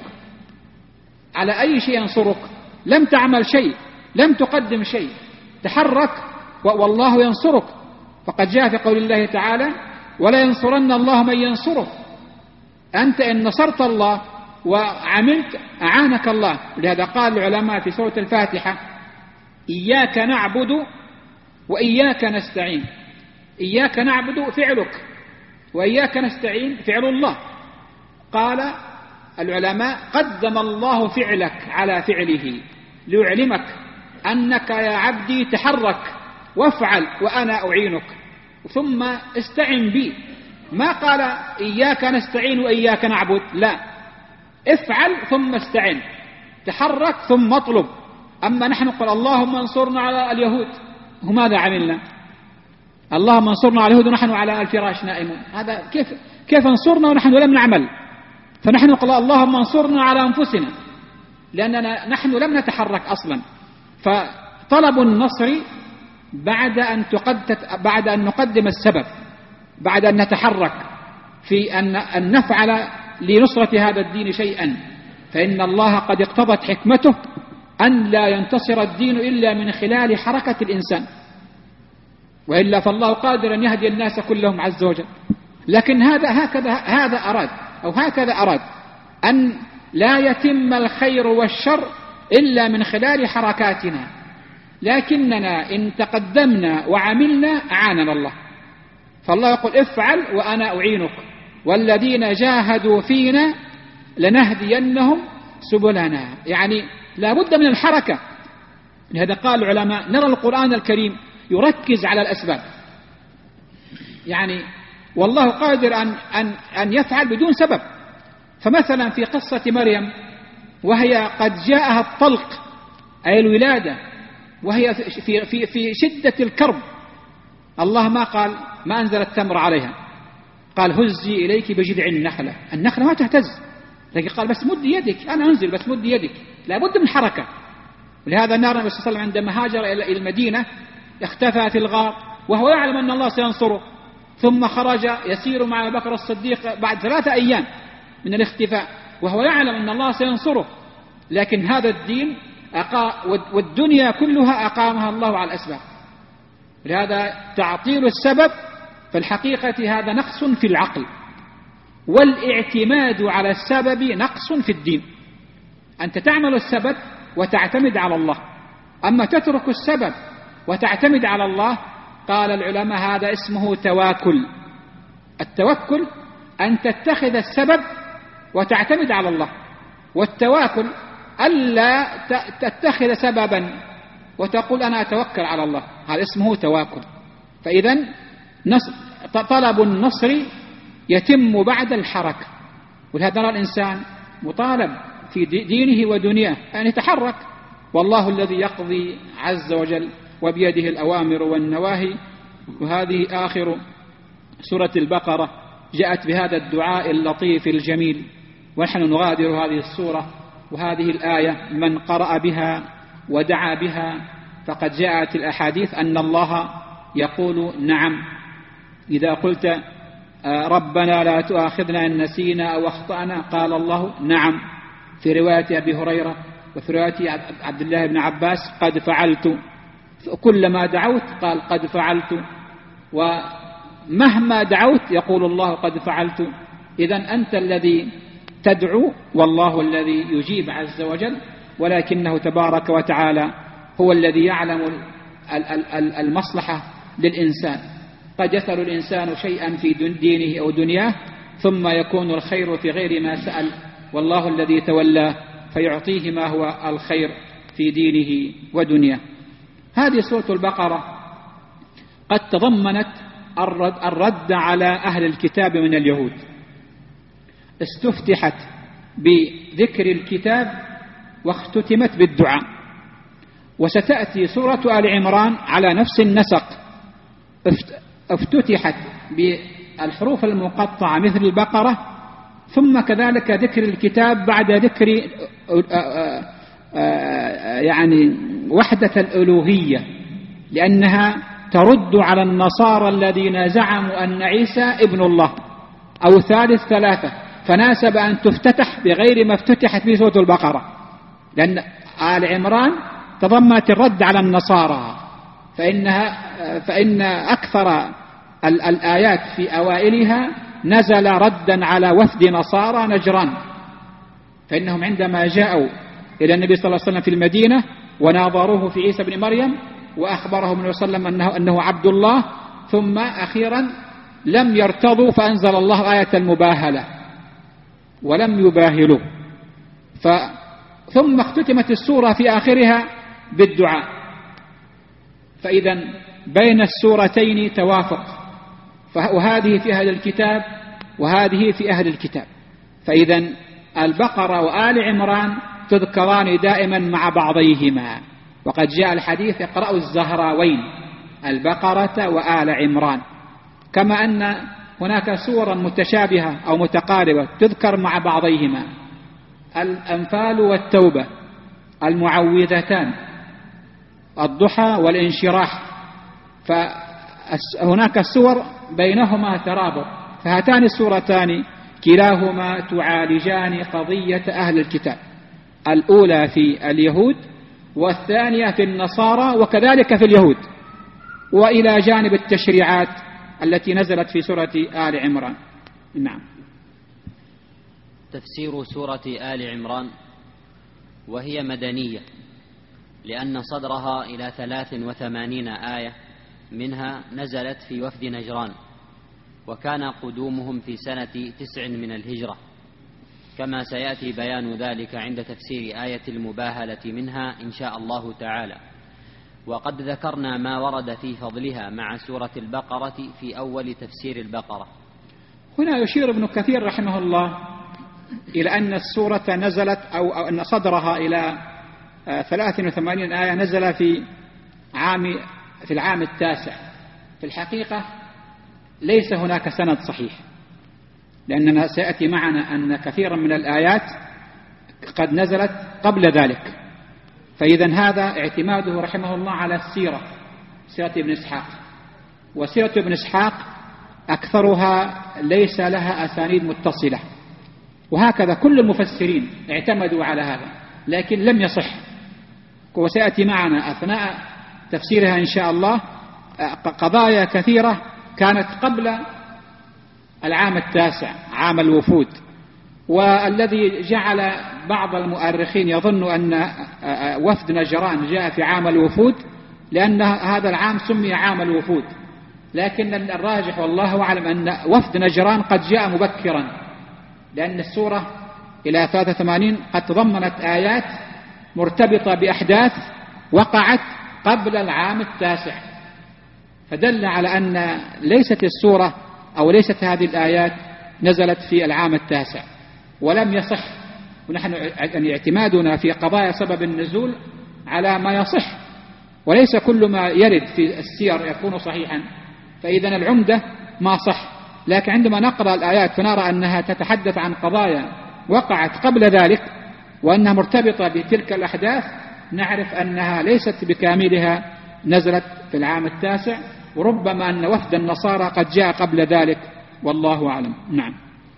S1: على أي شيء ينصرك؟ لم تعمل شيء، لم تقدم شيء، تحرك والله ينصرك. فقد جاء في قول الله تعالى: ولا ينصرن الله من ينصره. أنت إن نصرت الله وعملت أعانك الله. لهذا قال العلماء في سورة الفاتحة: إياك نعبد وإياك نستعين. إياك نعبد فعلك، وإياك نستعين فعل الله. قال العلماء قدم الله فعلك على فعله ليعلمك أنك يا عبدي تحرك وافعل وأنا أعينك، ثم استعن بي. ما قال إياك نستعين وإياك نعبد، لا، افعل ثم استعن، تحرك ثم اطلب. أما نحن قال اللهم انصرنا على اليهود، وماذا عملنا؟ اللهم انصرنا على اليهود ونحن على الفراش نائمون. هذا كيف انصرنا ونحن لم نعمل؟ فنحن قال اللهم انصرنا على أنفسنا، لأننا نحن لم نتحرك أصلا. فطلب النصر بعد أن نقدم السبب، بعد أن نتحرك في أن نفعل لنصرة هذا الدين شيئا، فإن الله قد اقتضت حكمته أن لا ينتصر الدين إلا من خلال حركة الإنسان، وإلا فالله قادر أن يهدي الناس كلهم عز وجل. لكن هكذا أراد أن لا يتم الخير والشر إلا من خلال حركاتنا. لكننا إن تقدمنا وعملنا أعاننا الله. فالله يقول افعل وأنا أعينك، والذين جاهدوا فينا لنهدينهم سبلنا. يعني لا بد من الحركة. لهذا قال العلماء نرى القرآن الكريم يركز على الأسباب، يعني والله قادر أن يفعل بدون سبب. فمثلا في قصة مريم وهي قد جاءها الطلق أي الولادة، وهي في شدة الكرب، الله ما قال ما أنزل التمر عليها، قال هزي إليك بجذع النخلة ما تهتز، لكن قال بس مد يدك، أنا أنزل بس مد يدك، لا بد من حركة. ولهذا نرى النبي صلى الله عليه وسلم عندما هاجر إلى المدينة اختفى في الغار وهو يعلم أن الله سينصره، ثم خرج يسير مع بكر الصديق بعد 3 أيام من الاختفاء وهو يعلم أن الله سينصره، لكن هذا الدين والدنيا كلها أقامها الله على الأسباب. لهذا تعطيل السبب في الحقيقة هذا نقص في العقل، والاعتماد على السبب نقص في الدين. أنت تعمل السبب وتعتمد على الله، أما تترك السبب وتعتمد على الله، قال العلماء هذا اسمه تواكل. التوكل أن تتخذ السبب وتعتمد على الله، والتواكل ألا تتخذ سببا وتقول أنا أتوكل على الله، هذا اسمه تواكل. فإذن طلب النصر يتم بعد الحركة. ولهذا نرى الإنسان مطالب في دينه ودنياه أن يتحرك، والله الذي يقضي عز وجل وبيده الأوامر والنواهي. وهذه آخر سورة البقرة جاءت بهذا الدعاء اللطيف الجميل، ونحن نغادر هذه السورة وهذه الآية من قرأ بها ودعا بها فقد جاءت الأحاديث أن الله يقول نعم إذا قلت ربنا لا تؤاخذنا إن نسينا أو أخطأنا، قال الله نعم. في رواية أبي هريرة وفي رواية عبد الله بن عباس قد فعلت، كلما دعوت قال قد فعلت، ومهما دعوت يقول الله قد فعلت. إذن أنت الذي تدعو والله الذي يجيب عز وجل، ولكنه تبارك وتعالى هو الذي يعلم المصلحة للإنسان. قد يسأل الإنسان شيئا في دينه أو دنياه ثم يكون الخير في غير ما سأل، والله الذي تولاه فيعطيه ما هو الخير في دينه ودنياه. هذه سورة البقرة قد تضمنت الرد على أهل الكتاب من اليهود. استفتحت بذكر الكتاب واختتمت بالدعاء. وستأتي سورة آل عمران على نفس النسق، افتتحت بالحروف المقطعة مثل البقرة، ثم كذلك ذكر الكتاب بعد ذكر يعني وحدة الألوهية، لأنها ترد على النصارى الذين زعموا أن عيسى ابن الله أو ثالث ثلاثة، فناسب أن تفتتح بغير ما افتتحت به سورة البقرة، لأن آل عمران تضمنت الرد على النصارى، فإن أكثر الآيات في أوائلها نزل ردا على وفد نصارى نجران، فإنهم عندما جاءوا إلى النبي صلى الله عليه وسلم في المدينة وناظروه في عيسى بن مريم وأخبرهم النبي صلى الله عليه وسلم أنه عبد الله، ثم أخيرا لم يرتضوا فأنزل الله آية المباهلة ولم يباهلوا، ثم اختتمت السورة في آخرها بالدعاء. فإذا بين السورتين توافق، وهذه في أهل الكتاب وهذه في أهل الكتاب. فإذا البقرة وآل عمران تذكران دائما مع بعضيهما، وقد جاء الحديث اقرأوا الزهراوين البقرة وآل عمران، كما أن هناك سورة متشابهة أو متقاربة تذكر مع بعضيهما، الأنفال والتوبة، المعوذتان، الضحى والانشراح. فهناك السور بينهما ترابط، فهاتان السورتان كلاهما تعالجان قضية أهل الكتاب، الأولى في اليهود والثانية في النصارى وكذلك في اليهود، وإلى جانب التشريعات التي نزلت في سورة آل عمران. نعم.
S2: تفسير سورة آل عمران: وهي مدنية لأن صدرها إلى 83 آية، منها نزلت في وفد نجران، وكان قدومهم في سنة 9 من الهجرة، كما سيأتي بيان ذلك عند تفسير آية المباهلة منها إن شاء الله تعالى. وقد ذكرنا ما ورد في فضلها مع سورة البقرة في أول تفسير البقرة.
S1: هنا يشير ابن كثير رحمه الله إلى أن السورة نزلت أو أن صدرها إلى 83 آية نزل في العام 9. في الحقيقة ليس هناك سند صحيح، لأننا سيأتي معنا أن كثيرا من الآيات قد نزلت قبل ذلك. فإذا هذا اعتماده رحمه الله على السيرة، سيرة ابن إسحاق، وسيرة ابن إسحاق أكثرها ليس لها أسانيد متصلة، وهكذا كل المفسرين اعتمدوا على هذا، لكن لم يصح. وسيأتي معنا أثناء تفسيرها إن شاء الله قضايا كثيرة كانت قبل العام 9 عام الوفود، والذي جعل بعض المؤرخين يظن أن وفد نجران جاء في عام الوفود لأن هذا العام سمي عام الوفود، لكن الراجح والله أعلم أن وفد نجران قد جاء مبكرا، لأن السورة إلى 83 قد تضمنت آيات مرتبطة بأحداث وقعت قبل العام 9، فدل على أن ليست السورة أو ليست هذه الآيات نزلت في العام 9، ولم يصح. ونحن اعتمادنا في قضايا سبب النزول على ما يصح، وليس كل ما يرد في السير يكون صحيحا، فإذا العمدة ما صح. لكن عندما نقرأ الآيات فنرى أنها تتحدث عن قضايا وقعت قبل ذلك وأنها مرتبطة بتلك الأحداث، نعرف أنها ليست بكاملها نزلت في العام 9، وربما أن وفد النصارى قد جاء قبل ذلك، والله أعلم. نعم.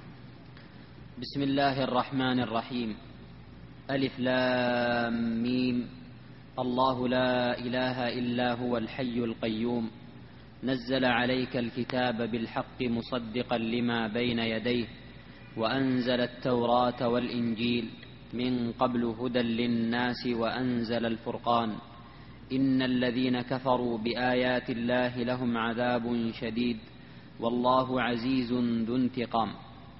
S2: بسم الله الرحمن الرحيم. ألف لام ميم. الله لا إله إلا هو الحي القيوم، نزل عليك الكتاب بالحق مصدقا لما بين يديه، وأنزل التوراة والإنجيل من قبل هدى للناس، وأنزل الفرقان، إن الذين كفروا بآيات الله لهم عذاب شديد، والله عزيز ذو انتقام.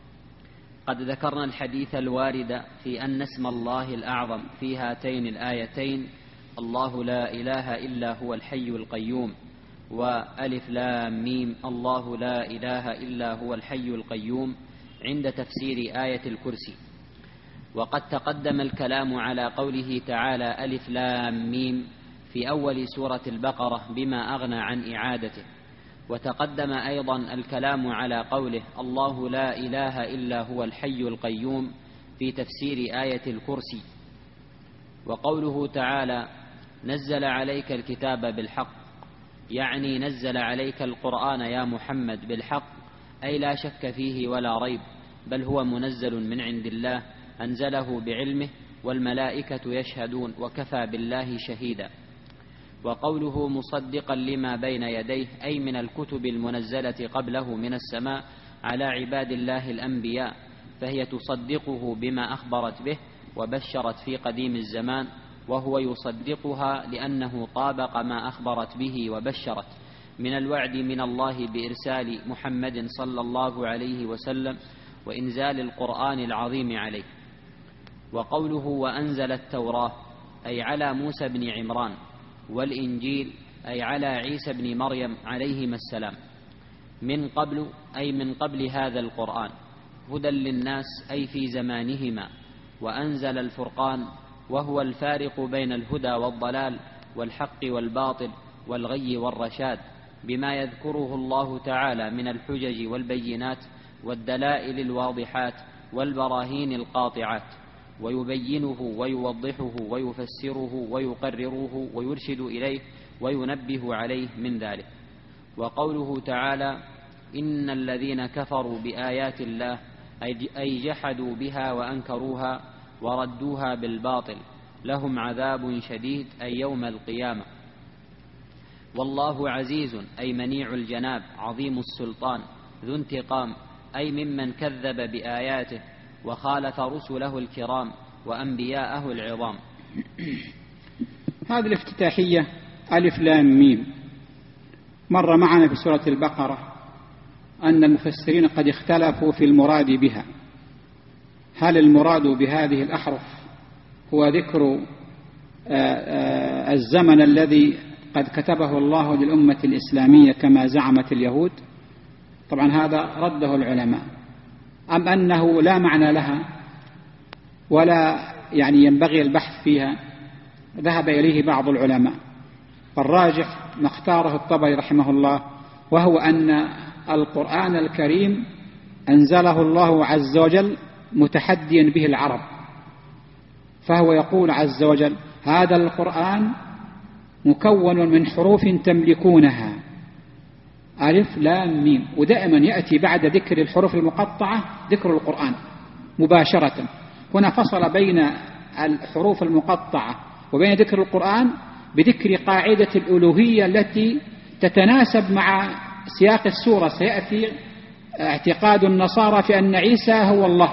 S2: قد ذكرنا الحديث الوارد في أن اسم الله الأعظم في هاتين الآيتين الله لا إله إلا هو الحي القيوم، وألف لام ميم الله لا إله إلا هو الحي القيوم عند تفسير آية الكرسي. وقد تقدم الكلام على قوله تعالى ألف لام ميم في أول سورة البقرة بما أغنى عن إعادته، وتقدم أيضا الكلام على قوله الله لا إله إلا هو الحي القيوم في تفسير آية الكرسي. وقوله تعالى نزل عليك الكتاب بالحق، يعني نزل عليك القرآن يا محمد بالحق، أي لا شك فيه ولا ريب، بل هو منزل من عند الله، أنزله بعلمه والملائكة يشهدون وكفى بالله شهيدا. وقوله مصدقا لما بين يديه، أي من الكتب المنزلة قبله من السماء على عباد الله الأنبياء، فهي تصدقه بما أخبرت به وبشرت في قديم الزمان، وهو يصدقها لأنه طابق ما أخبرت به وبشرت، من الوعد من الله بإرسال محمد صلى الله عليه وسلم وإنزال القرآن العظيم عليه. وقوله وأنزل التوراة أي على موسى بن عمران، والإنجيل أي على عيسى بن مريم عليهما السلام، من قبل أي من قبل هذا القرآن، هدى للناس أي في زمانهما. وأنزل الفرقان وهو الفارق بين الهدى والضلال والحق والباطل والغي والرشاد، بما يذكره الله تعالى من الحجج والبينات والدلائل الواضحات والبراهين القاطعات، ويبينه ويوضحه ويفسره ويقرره ويرشد إليه وينبه عليه من ذلك. وقوله تعالى إن الذين كفروا بآيات الله أي جحدوا بها وأنكروها وردوها بالباطل لهم عذاب شديد أي يوم القيامة. والله عزيز أي منيع الجناب عظيم السلطان ذو انتقام أي ممن كذب بآياته وخالف رسله الكرام وأنبياءه العظام.
S1: هذه الافتتاحية ألف لام ميم مر معنا في سورة البقرة أن المفسرين قد اختلفوا في المراد بها. هل المراد بهذه الأحرف هو ذكر الزمن الذي قد كتبه الله للأمة الإسلامية كما زعمت اليهود؟ طبعا هذا رده العلماء. أم أنه لا معنى لها ولا ينبغي البحث فيها؟ ذهب إليه بعض العلماء، فالراجح ما اختاره الطبري رحمه الله، وهو أن القرآن الكريم أنزله الله عز وجل متحديا به العرب، فهو يقول عز وجل هذا القرآن مكون من حروف تملكونها ألف لام ميم، ودائما يأتي بعد ذكر الحروف المقطعة ذكر القرآن مباشرة. هنا فصل بين الحروف المقطعة وبين ذكر القرآن بذكر قاعدة الألوهية التي تتناسب مع سياق السورة. سيأتي اعتقاد النصارى في أن عيسى هو الله،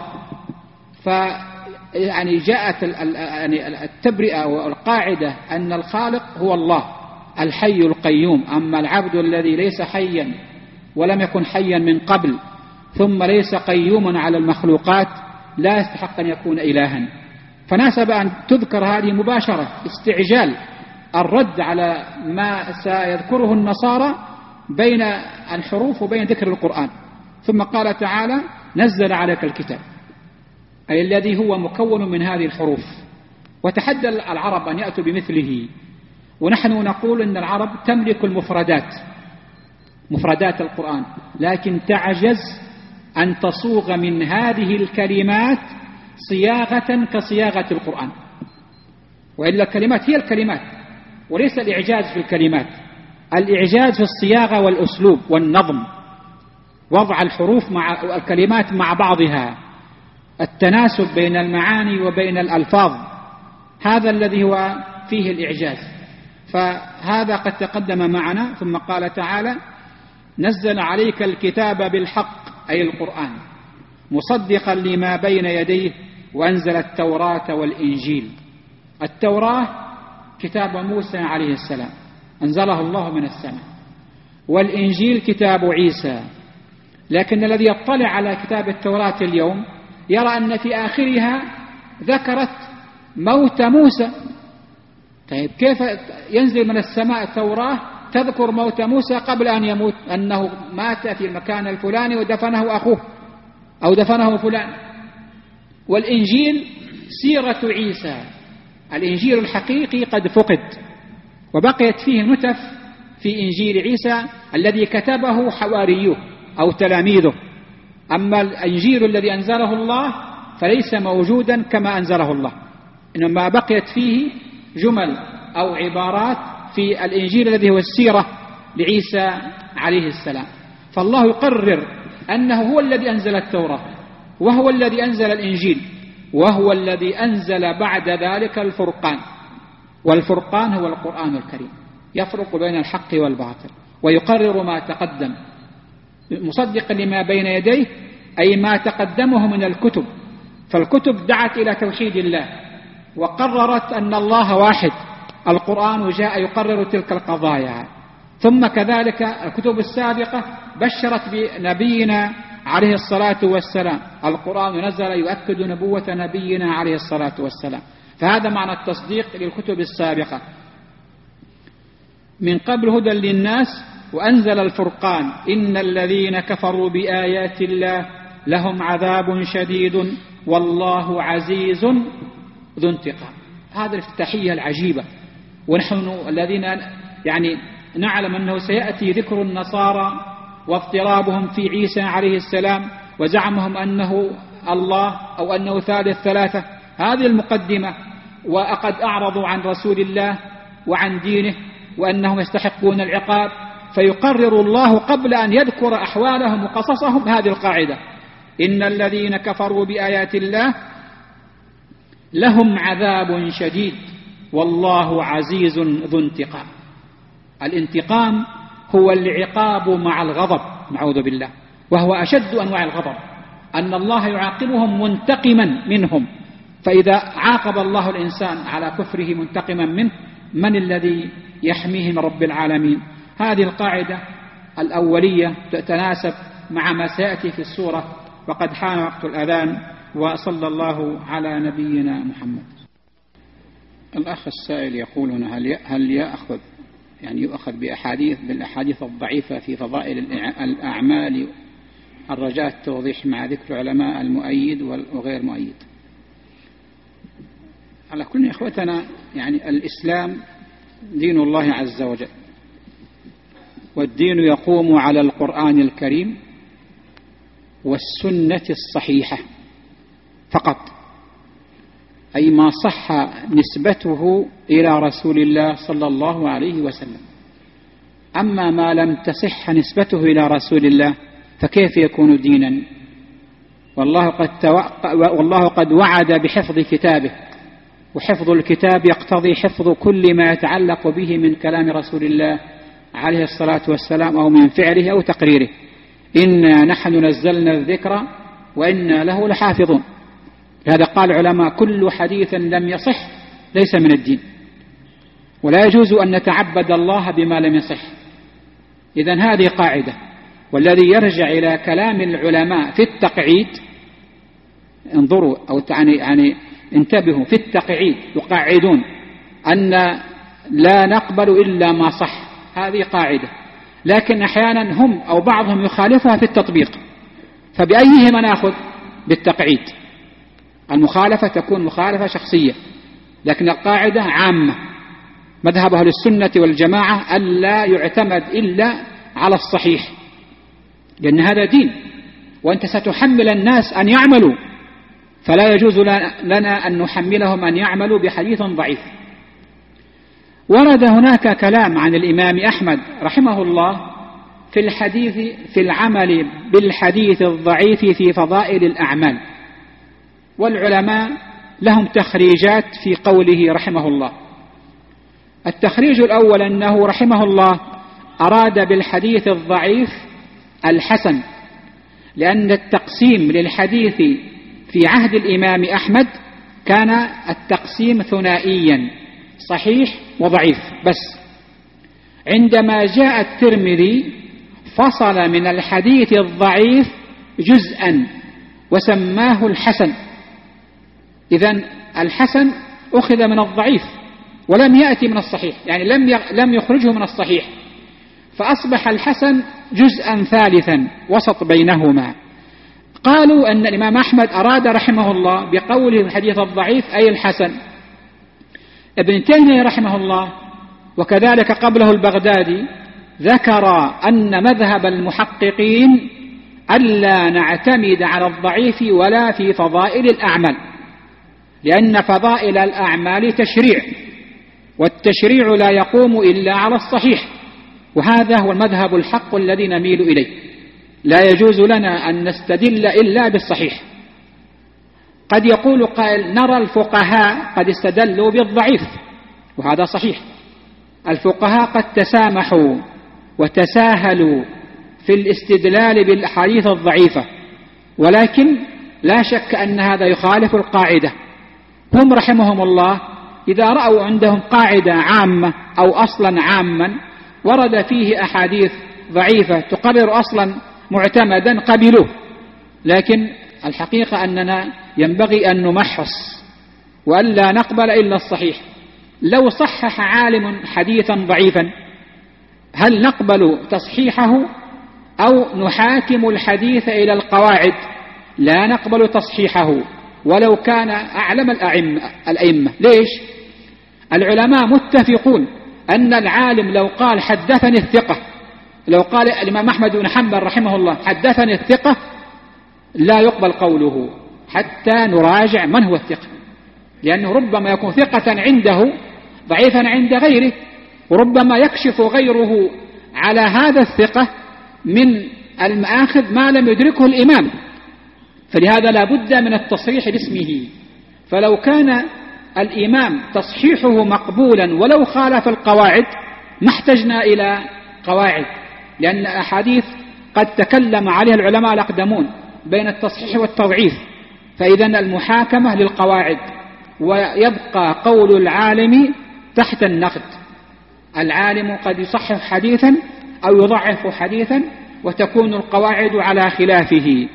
S1: جاءت التبرئة والقاعدة أن الخالق هو الله الحي القيوم، أما العبد الذي ليس حيا ولم يكن حيا من قبل ثم ليس قيوما على المخلوقات لا يستحق أن يكون إلها. فناسب أن تذكر هذه مباشرة استعجال الرد على ما سيذكره النصارى بين الحروف وبين ذكر القرآن. ثم قال تعالى نزل عليك الكتاب، أي الذي هو مكون من هذه الحروف. وتحدى العرب أن يأتوا بمثله، ونحن نقول أن العرب تملك المفردات، مفردات القرآن، لكن تعجز أن تصوغ من هذه الكلمات صياغة كصياغة القرآن. وإلا الكلمات هي الكلمات وليس الإعجاز في الكلمات، الإعجاز في الصياغة والأسلوب والنظم، وضع الحروف مع الكلمات مع بعضها، التناسب بين المعاني وبين الألفاظ، هذا الذي هو فيه الإعجاز. فهذا قد تقدم معنا. ثم قال تعالى نزل عليك الكتاب بالحق أي القرآن مصدقا لما بين يديه وأنزل التوراة والإنجيل. التوراة كتاب موسى عليه السلام أنزله الله من السماء، والإنجيل كتاب عيسى. لكن الذي يطلع على كتاب التوراة اليوم يرى أن في آخرها ذكرت موت موسى. طيب كيف ينزل من السماء التوراة تذكر موت موسى قبل أن يموت، أنه مات في المكان الفلاني ودفنه أخوه أو دفنه فلان؟ والإنجيل سيرة عيسى، الإنجيل الحقيقي قد فقد، وبقيت فيه نتف في إنجيل عيسى الذي كتبه حواريوه أو تلاميذه. أما الإنجيل الذي أنزله الله فليس موجودا كما أنزله الله، إنما بقيت فيه جمل أو عبارات في الإنجيل الذي هو السيرة لعيسى عليه السلام. فالله يقرر أنه هو الذي أنزل التوراة، وهو الذي أنزل الإنجيل، وهو الذي أنزل بعد ذلك الفرقان. والفرقان هو القرآن الكريم، يفرق بين الحق والباطل ويقرر ما تقدم مصدقا لما بين يديه، أي ما تقدمه من الكتب. فالكتب دعت إلى توحيد الله وقررت أن الله واحد، القرآن جاء يقرر تلك القضايا. ثم كذلك الكتب السابقة بشرت بنبينا عليه الصلاة والسلام، القرآن نزل يؤكد نبوة نبينا عليه الصلاة والسلام. فهذا معنى التصديق للكتب السابقة. من قبل هدى للناس وأنزل الفرقان إن الذين كفروا بآيات الله لهم عذاب شديد والله عزيز ذو انتقام. هذه الافتتاحية العجيبة. ونحن الذين يعني نعلم أنه سيأتي ذكر النصارى واضطرابهم في عيسى عليه السلام وزعمهم أنه الله أو أنه ثالث ثلاثة، هذه المقدمة، وقد أعرضوا عن رسول الله وعن دينه وأنهم يستحقون العقاب، فيقرر الله قبل أن يذكر أحوالهم وقصصهم هذه القاعدة: إن الذين كفروا بآيات الله لهم عذاب شديد والله عزيز ذو انتقام. الانتقام هو العقاب مع الغضب، نعوذ بالله، وهو أشد أنواع الغضب، أن الله يعاقبهم منتقما منهم. فإذا عاقب الله الإنسان على كفره منتقما منه، من الذي يحميه من رب العالمين؟ هذه القاعدة الأولية تتناسب مع ما سيأتي في السورة. وقد حان وقت الأذان، وصلى الله على نبينا محمد. الأخ السائل يقول هنا: هل يؤخذ بالأحاديث الضعيفة في فضائل الأعمال الرجاء التوضيح مع ذكر علماء المؤيد وغير مؤيد؟ على كل إخوتنا، يعني الإسلام دين الله عز وجل، والدين يقوم على القرآن الكريم والسنة الصحيحة فقط، أي ما صح نسبته إلى رسول الله صلى الله عليه وسلم. أما ما لم تصح نسبته إلى رسول الله فكيف يكون دينا؟ والله قد وعد بحفظ كتابه، وحفظ الكتاب يقتضي حفظ كل ما يتعلق به من كلام رسول الله عليه الصلاة والسلام أو من فعله أو تقريره. إنا نحن نزلنا الذكر وإنا له لحافظون. لهذا قال العلماء: كل حديث لم يصح ليس من الدين، ولا يجوز أن نتعبد الله بما لم يصح. إذن هذه قاعدة. والذي يرجع إلى كلام العلماء في التقعيد، انظروا أو يعني انتبهوا، في التقعيد يقعدون أن لا نقبل إلا ما صح، هذه قاعدة. لكن أحيانا هم أو بعضهم يخالفها في التطبيق، فبأيهما نأخذ؟ بالتقعيد. المخالفة تكون مخالفة شخصية، لكن القاعدة عامة. مذهب أهل السنة والجماعة ألا يعتمد إلا على الصحيح، لأن هذا دين، وأنت ستحمل الناس أن يعملوا، فلا يجوز لنا أن نحملهم أن يعملوا بحديث ضعيف. ورد هناك كلام عن الإمام أحمد رحمه الله في العمل بالحديث الضعيف في فضائل الأعمال، والعلماء لهم تخريجات في قوله رحمه الله. التخريج الأول أنه رحمه الله أراد بالحديث الضعيف الحسن، لأن التقسيم للحديث في عهد الإمام أحمد كان التقسيم ثنائيا: صحيح وضعيف بس. عندما جاء الترمذي فصل من الحديث الضعيف جزءا وسماه الحسن. إذن الحسن أخذ من الضعيف ولم يأتي من الصحيح، يعني لم يخرجه من الصحيح، فأصبح الحسن جزءا ثالثا وسط بينهما. قالوا أن الإمام أحمد أراد رحمه الله بقوله الحديث الضعيف أي الحسن. ابن تيمية رحمه الله وكذلك قبله البغدادي ذكر أن مذهب المحققين ألا نعتمد على الضعيف ولا في فضائل الأعمال، لأن فضائل الأعمال تشريع، والتشريع لا يقوم إلا على الصحيح، وهذا هو المذهب الحق الذي نميل إليه. لا يجوز لنا أن نستدل إلا بالصحيح. قد يقول قائل: نرى الفقهاء قد استدلوا بالضعيف، وهذا صحيح. الفقهاء قد تسامحوا وتساهلوا في الاستدلال بالأحاديث الضعيفة، ولكن لا شك أن هذا يخالف القاعدة. هم رحمهم الله إذا رأوا عندهم قاعدة عامة أو أصلا عاما ورد فيه أحاديث ضعيفة تقرر أصلا معتمدا قبلوه، لكن الحقيقة أننا ينبغي أن نمحص وأن لا نقبل إلا الصحيح. لو صحح عالم حديثا ضعيفا هل نقبل تصحيحه أو نحاكم الحديث إلى القواعد؟ لا نقبل تصحيحه ولو كان أعلم الأئمة. ليش؟ العلماء متفقون أن العالم لو قال حدثني الثقة، لو قال الإمام أحمد بن حنبل رحمه الله حدثني الثقة، لا يقبل قوله حتى نراجع من هو الثقة، لأنه ربما يكون ثقة عنده ضعيفا عند غيره، وربما يكشف غيره على هذا الثقة من المآخذ ما لم يدركه الإمام، فلهذا لا بد من التصحيح باسمه. فلو كان الإمام تصحيحه مقبولا ولو خالف القواعد ما احتجنا إلى قواعد، لأن أحاديث قد تكلم عليها العلماء الأقدمون بين التصحيح والتضعيف، فإذا المحاكمة للقواعد ويبقى قول العالم تحت النقد. العالم قد يصحح حديثا أو يضعف حديثا وتكون القواعد على خلافه،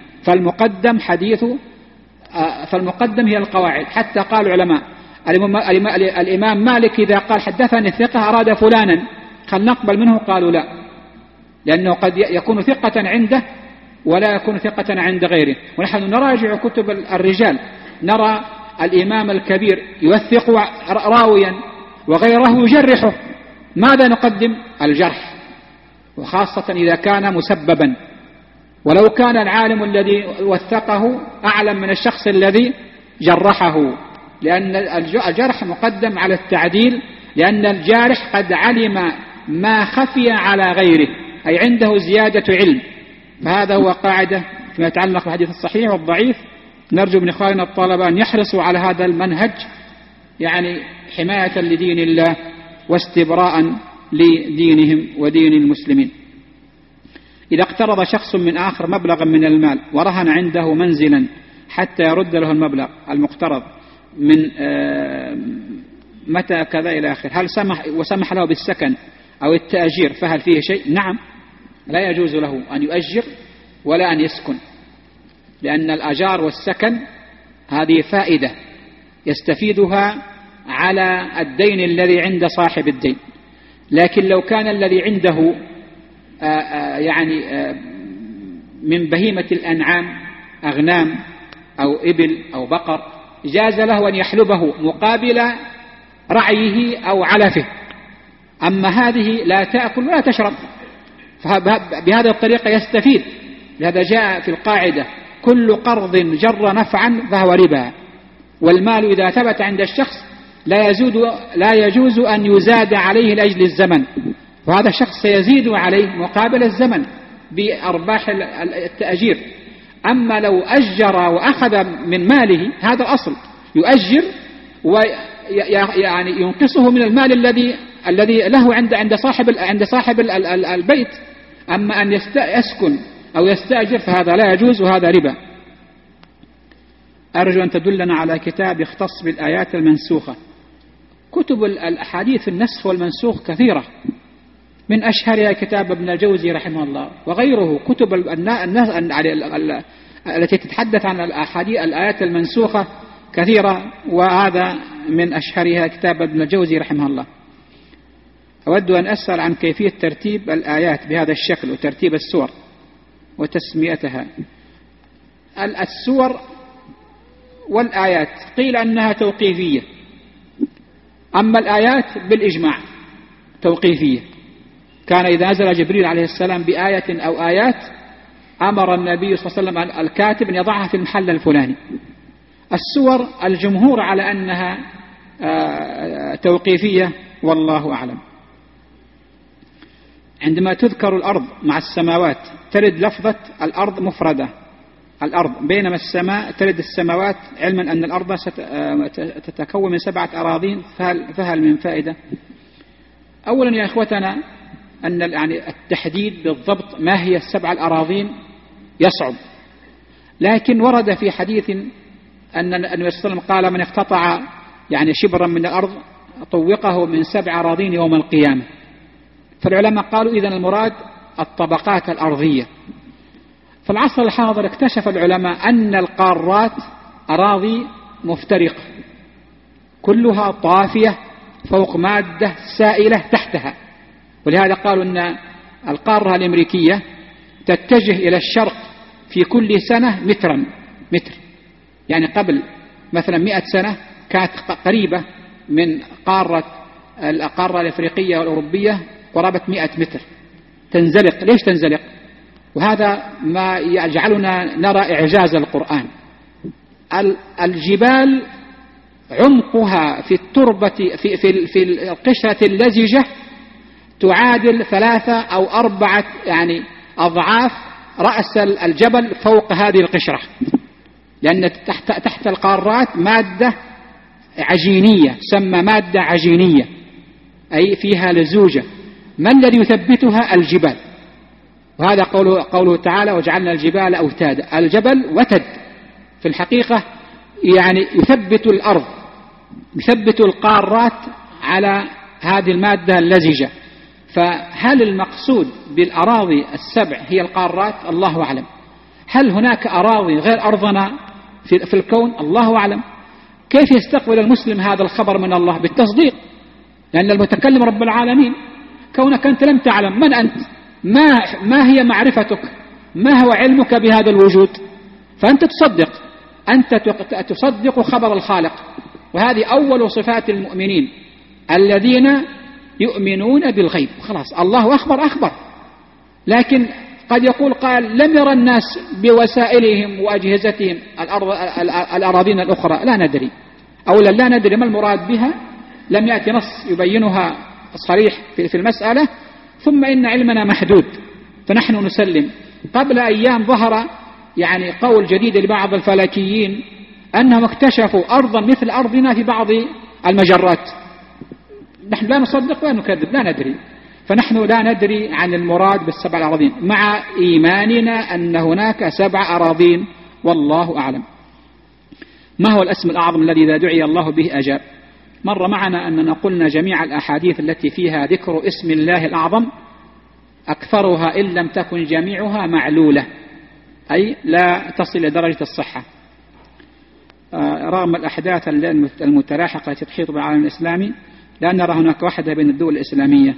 S1: فالمقدم هي القواعد. حتى قال العلماء الإمام مالك إذا قال حدثني الثقة أراد فلانا، هل نقبل منه؟ قالوا لا، لأنه قد يكون ثقة عنده ولا يكون ثقة عند غيره. ونحن نراجع كتب الرجال نرى الإمام الكبير يوثق راويا وغيره يجرحه، ماذا نقدم؟ الجرح، وخاصة إذا كان مسببا. ولو كان العالم الذي وثقه أعلم من الشخص الذي جرحه، لأن الجرح مقدم على التعديل، لأن الجارح قد علم ما خفي على غيره، أي عنده زيادة علم. فهذا هو قاعدة فيما يتعلق بالحديث الصحيح والضعيف. نرجو من إخواننا الطلبة أن يحرصوا على هذا المنهج، يعني حماية لدين الله واستبراء لدينهم ودين المسلمين. إذا اقترض شخص من آخر مبلغا من المال ورهن عنده منزلا حتى يرد له المبلغ المقترض من متى كذا إلى آخر، هل سمح له بالسكن أو التأجير فهل فيه شيء؟ نعم، لا يجوز له أن يؤجر ولا أن يسكن، لأن الأجار والسكن هذه فائدة يستفيدها على الدين الذي عند صاحب الدين. لكن لو كان الذي عنده يعني من بهيمة الأنعام أغنام أو إبل أو بقر، جاز له أن يحلبه مقابل رعيه أو علفه. أما هذه لا تأكل ولا تشرب، فبهذه الطريقة يستفيد. لهذا جاء في القاعدة كل قرض جر نفعا فهو ربا، والمال إذا ثبت عند الشخص لا يجوز أن يزاد عليه لأجل الزمن، وهذا الشخص سيزيد عليه مقابل الزمن بأرباح التأجير. أما لو أجر وأخذ من ماله، هذا الأصل، يؤجر ويعني ينقصه من المال الذي له عند صاحب البيت. أما أن يسكن أو يستأجر فهذا لا يجوز، وهذا ربا. أرجو أن تدلنا على كتاب يختص بالآيات المنسوخة. كتب الأحاديث النسخ والمنسوخ كثيرة، من أشهرها كتاب ابن الجوزي رحمه الله وغيره. كتب التي تتحدث عن الآيات المنسوخة كثيرة، وهذا من أشهرها كتاب ابن الجوزي رحمه الله. أود أن أسأل عن كيفية ترتيب الآيات بهذا الشكل وترتيب السور وتسميتها. السور والآيات قيل أنها توقيفية، أما الآيات بالإجماع توقيفية. كان إذا نزل جبريل عليه السلام بآية أو آيات أمر النبي صلى الله عليه وسلم الكاتب أن يضعها في المحل الفلاني. السور الجمهور على أنها توقيفية، والله أعلم. عندما تذكر الأرض مع السماوات ترد لفظة الأرض مفردة، الأرض، بينما السماء ترد السماوات، علما أن الأرض تتكون من 7 أراضين، فهل من فائدة؟ أولا يا إخوتنا أن يعني التحديد بالضبط ما هي 7 الأراضين يصعب، لكن ورد في حديث أن النبي صلى الله عليه وسلم قال من اقتطع يعني شبرا من الأرض طوقه من 7 أراضين يوم القيامة. فالعلماء قالوا إذن المراد الطبقات الأرضية. في العصر الحاضر اكتشف العلماء أن القارات أراضي مفترقة كلها طافية فوق مادة سائلة تحتها، ولهذا قالوا أن القارة الأمريكية تتجه إلى الشرق في كل سنة متر، يعني قبل مثلا 100 سنة كانت قريبة من القارة الأفريقية والأوروبية قرابة 100 متر، تنزلق. ليش تنزلق؟ وهذا ما يجعلنا نرى إعجاز القرآن. الجبال عمقها في التربة في القشرة اللزجة تعادل 3 أو 4 يعني أضعاف رأس الجبل فوق هذه القشرة، لأن تحت القارات مادة عجينية تسمى مادة عجينية، أي فيها لزوجة. ما الذي يثبتها؟ الجبال. وهذا قوله تعالى وجعلنا الجبال أوتادا. الجبل وتد في الحقيقة يعني يثبت الأرض، يثبت القارات على هذه المادة اللزجة. فهل المقصود بالأراضي السبع هي القارات؟ الله أعلم. هل هناك أراضي غير أرضنا في الكون؟ الله أعلم. كيف يستقبل المسلم هذا الخبر من الله؟ بالتصديق، لأن المتكلم رب العالمين. كونك أنت لم تعلم من أنت، ما هي معرفتك، ما هو علمك بهذا الوجود، فأنت تصدق، أنت تصدق خبر الخالق. وهذه أول صفات المؤمنين الذين يؤمنون بالغيب. خلاص الله أخبر، لكن قد يقول قال لم يرى الناس بوسائلهم وأجهزتهم الأراضين الأخرى، لا ندري، أولا لا ندري ما المراد بها، لم يأتي نص يبينها صريح في المسألة. ثم إن علمنا محدود، فنحن نسلم. قبل أيام ظهر يعني قول جديد لبعض الفلكيين أنهم اكتشفوا أرضا مثل أرضنا في بعض المجرات. نحن لا نصدق ولا نكذب، لا ندري. فنحن لا ندري عن المراد بالسبع الأراضين، مع إيماننا أن هناك 7 أراضين والله أعلم. ما هو الاسم الأعظم الذي إذا دعي الله به أجاب؟ مر معنا أننا قلنا جميع الأحاديث التي فيها ذكر اسم الله الأعظم أكثرها إن لم تكن جميعها معلولة، أي لا تصل لدرجة الصحة، رغم الأحداث المتلاحقة التي تحيط بالعالم الإسلامي. لا نرى هناك وحدة بين الدول الإسلامية،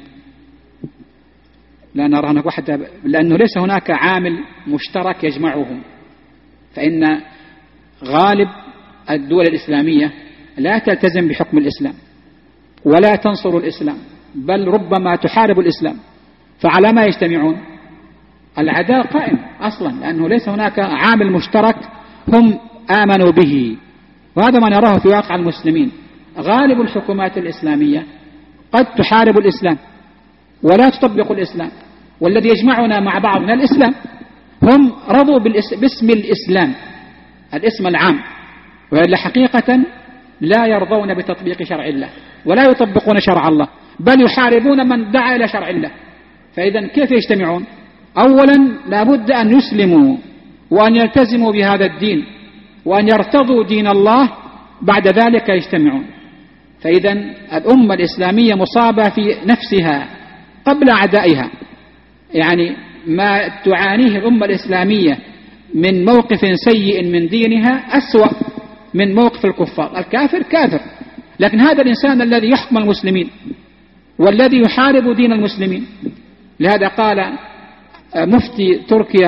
S1: لا نرى هناك وحدة، لأنه ليس هناك عامل مشترك يجمعهم. فإن غالب الدول الإسلامية لا تلتزم بحكم الإسلام ولا تنصر الإسلام، بل ربما تحارب الإسلام. فعلى ما يجتمعون؟ العداء قائم أصلا، لأنه ليس هناك عامل مشترك هم آمنوا به. وهذا ما نراه في واقع المسلمين. غالب الحكومات الإسلامية قد تحارب الإسلام ولا تطبق الإسلام، والذي يجمعنا مع بعضنا الإسلام. هم رضوا باسم الإسلام، الاسم العام، وإلا حقيقة لا يرضون بتطبيق شرع الله ولا يطبقون شرع الله، بل يحاربون من دعا إلى شرع الله. فإذا كيف يجتمعون؟ أولا لابد أن يسلموا وأن يلتزموا بهذا الدين وأن يرتضوا دين الله، بعد ذلك يجتمعون. فإذا الأمة الإسلامية مصابة في نفسها قبل أعدائها. يعني ما تعانيه الأمة الإسلامية من موقف سيء من دينها أسوأ من موقف الكفار. الكافر كافر، لكن هذا الإنسان الذي يحكم المسلمين والذي يحارب دين المسلمين. لهذا قال مفتي تركيا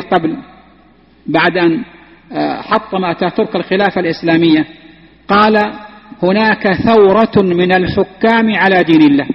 S1: بعد أن حطم أتاتورك الخلافة الإسلامية، قال هناك ثورة من الحكام على دين الله.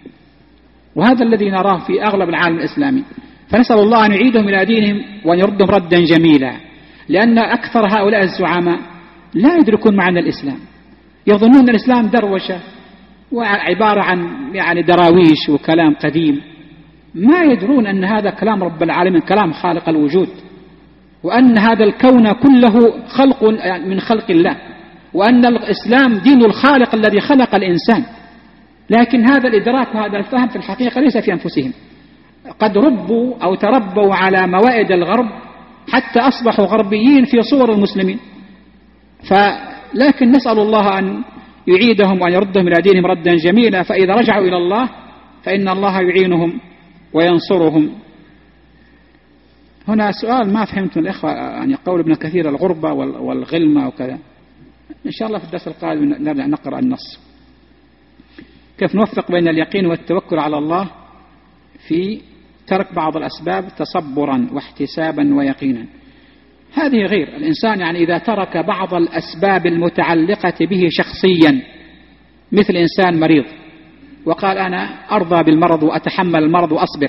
S1: وهذا الذي نراه في أغلب العالم الإسلامي. فنسأل الله أن يعيدهم إلى دينهم وأن يردهم ردا جميلا، لأن أكثر هؤلاء الزعماء لا يدركون معنى الإسلام، يظنون الإسلام دروشة وعبارة عن يعني دراويش وكلام قديم، ما يدرون أن هذا كلام رب العالمين، كلام خالق الوجود، وأن هذا الكون كله خلق من خلق الله، وأن الإسلام دين الخالق الذي خلق الإنسان. لكن هذا الإدراك وهذا الفهم في الحقيقة ليس في أنفسهم. قد ربوا أو تربوا على موائد الغرب حتى أصبحوا غربيين في صور المسلمين. لكن نسأل الله أن يعيدهم وأن يردهم إلى دينهم ردا جميلا، فإذا رجعوا إلى الله فإن الله يعينهم وينصرهم. هنا سؤال ما فهمت من الإخوة، يعني قول ابن كثير الغربة والغلمة وكذا. إن شاء الله في الدرس القادم نرجع نقرأ النص. كيف نوفق بين اليقين والتوكل على الله في ترك بعض الأسباب تصبرا واحتسابا ويقينا؟ هذه غير الإنسان، يعني إذا ترك بعض الأسباب المتعلقة به شخصيا، مثل إنسان مريض وقال أنا أرضى بالمرض وأتحمل المرض وأصبر،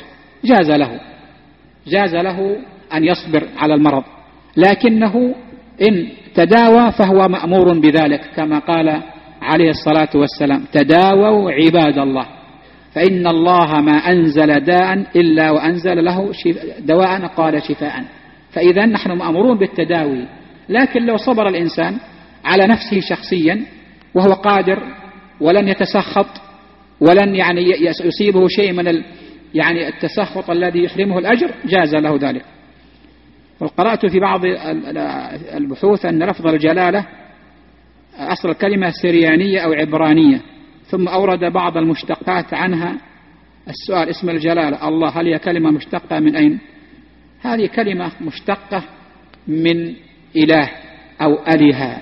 S1: جاز له أن يصبر على المرض، لكنه إن تداوى فهو مأمور بذلك، كما قال عليه الصلاة والسلام: تداووا عباد الله فإن الله ما أنزل داء إلا وأنزل له دواء قال شفاء. فإذا نحن مأمورون بالتداوي، لكن لو صبر الإنسان على نفسه شخصيا وهو قادر ولن يتسخط ولن يعني يصيبه شيء من يعني التسخط الذي يحرمه الأجر، جاز له ذلك. وقرأت في بعض البحوث أن لفظ الجلالة أصل الكلمة سريانية أو عبرانية، ثم أورد بعض المشتقات عنها. السؤال: اسم الجلالة الله هل هي كلمة مشتقة من أين؟ هذه كلمة مشتقة من إله أو ألهة،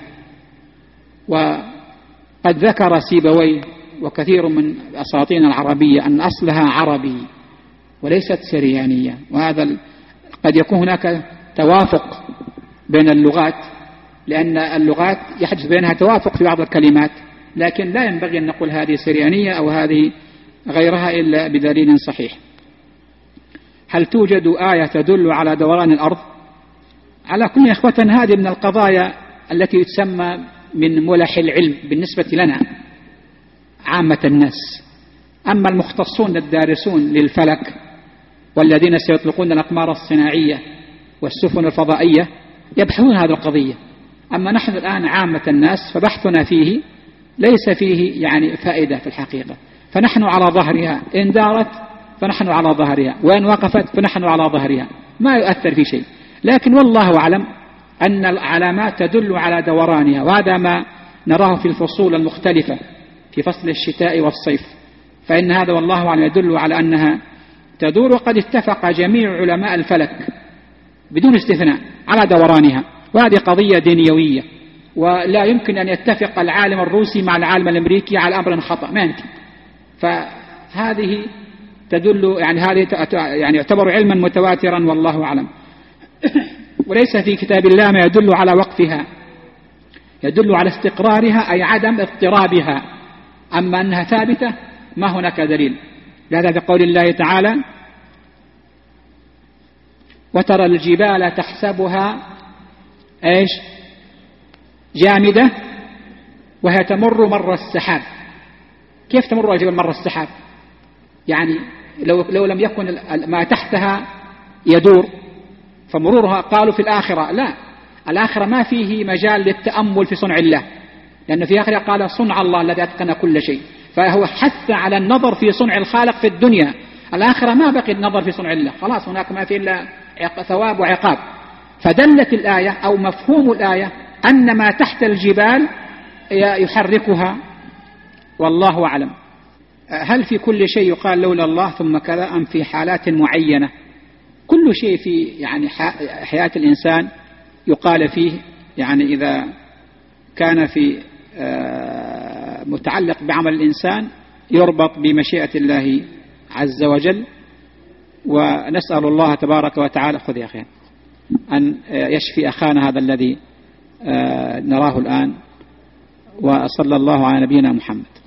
S1: وقد ذكر سيبويه وكثير من الأساطين العربية أن أصلها عربي وليست سريانية، وهذا قد يكون هناك توافق بين اللغات، لأن اللغات يحدث بينها توافق في بعض الكلمات، لكن لا ينبغي أن نقول هذه سريانية أو هذه غيرها إلا بدليل صحيح. هل توجد آية تدل على دوران الأرض؟ على كل إخوة، هذه من القضايا التي تسمى من ملح العلم بالنسبة لنا عامة الناس. أما المختصون الدارسون للفلك والذين سيطلقون الأقمار الصناعية والسفن الفضائية يبحثون هذه القضية. أما نحن الآن عامة الناس فبحثنا فيه ليس فيه يعني فائدة في الحقيقة، فنحن على ظهرها، إن دارت فنحن على ظهرها، وإن وقفت فنحن على ظهرها، ما يؤثر في شيء. لكن والله أعلم أن العلامات تدل على دورانها، وهذا ما نراه في الفصول المختلفة في فصل الشتاء والصيف، فإن هذا والله أعلم يدل على أنها تدور. وقد اتفق جميع علماء الفلك بدون استثناء على دورانها، وهذه قضية دنيوية، ولا يمكن أن يتفق العالم الروسي مع العالم الأمريكي على أمر خطأ، ما يمكن. فهذه تدل هذه يعني يعتبر علما متواترا والله أعلم. وليس في كتاب الله ما يدل على وقفها، يدل على استقرارها أي عدم اضطرابها، أما أنها ثابتة ما هناك دليل. لهذا في قول الله تعالى: وترى الجبال تحسبها ايش جامدة وهي تمر مر السحاب. كيف تمر الجبال مر السحاب؟ يعني لو لم يكن ما تحتها يدور فمرورها، قالوا في الآخرة لا، الآخرة ما فيه مجال للتأمل في صنع الله، لأن في آخرة قال صنع الله الذي أتقن كل شيء، فهو حث على النظر في صنع الخالق في الدنيا. الآخرة ما بقي النظر في صنع الله، خلاص هناك ما فيه إلا ثواب وعقاب. فدلت الآية أو مفهوم الآية أن ما تحت الجبال يحركها، والله أعلم. هل في كل شيء يقال لولا الله ثم كذا، أم في حالات معينة؟ كل شيء في يعني حياة الإنسان يقال فيه، يعني إذا كان في متعلق بعمل الإنسان يربط بمشيئة الله عز وجل. ونسأل الله تبارك وتعالى، خذ يا أخي، أن يشفي أخانا هذا الذي نراه الآن. وصلى الله على نبينا محمد.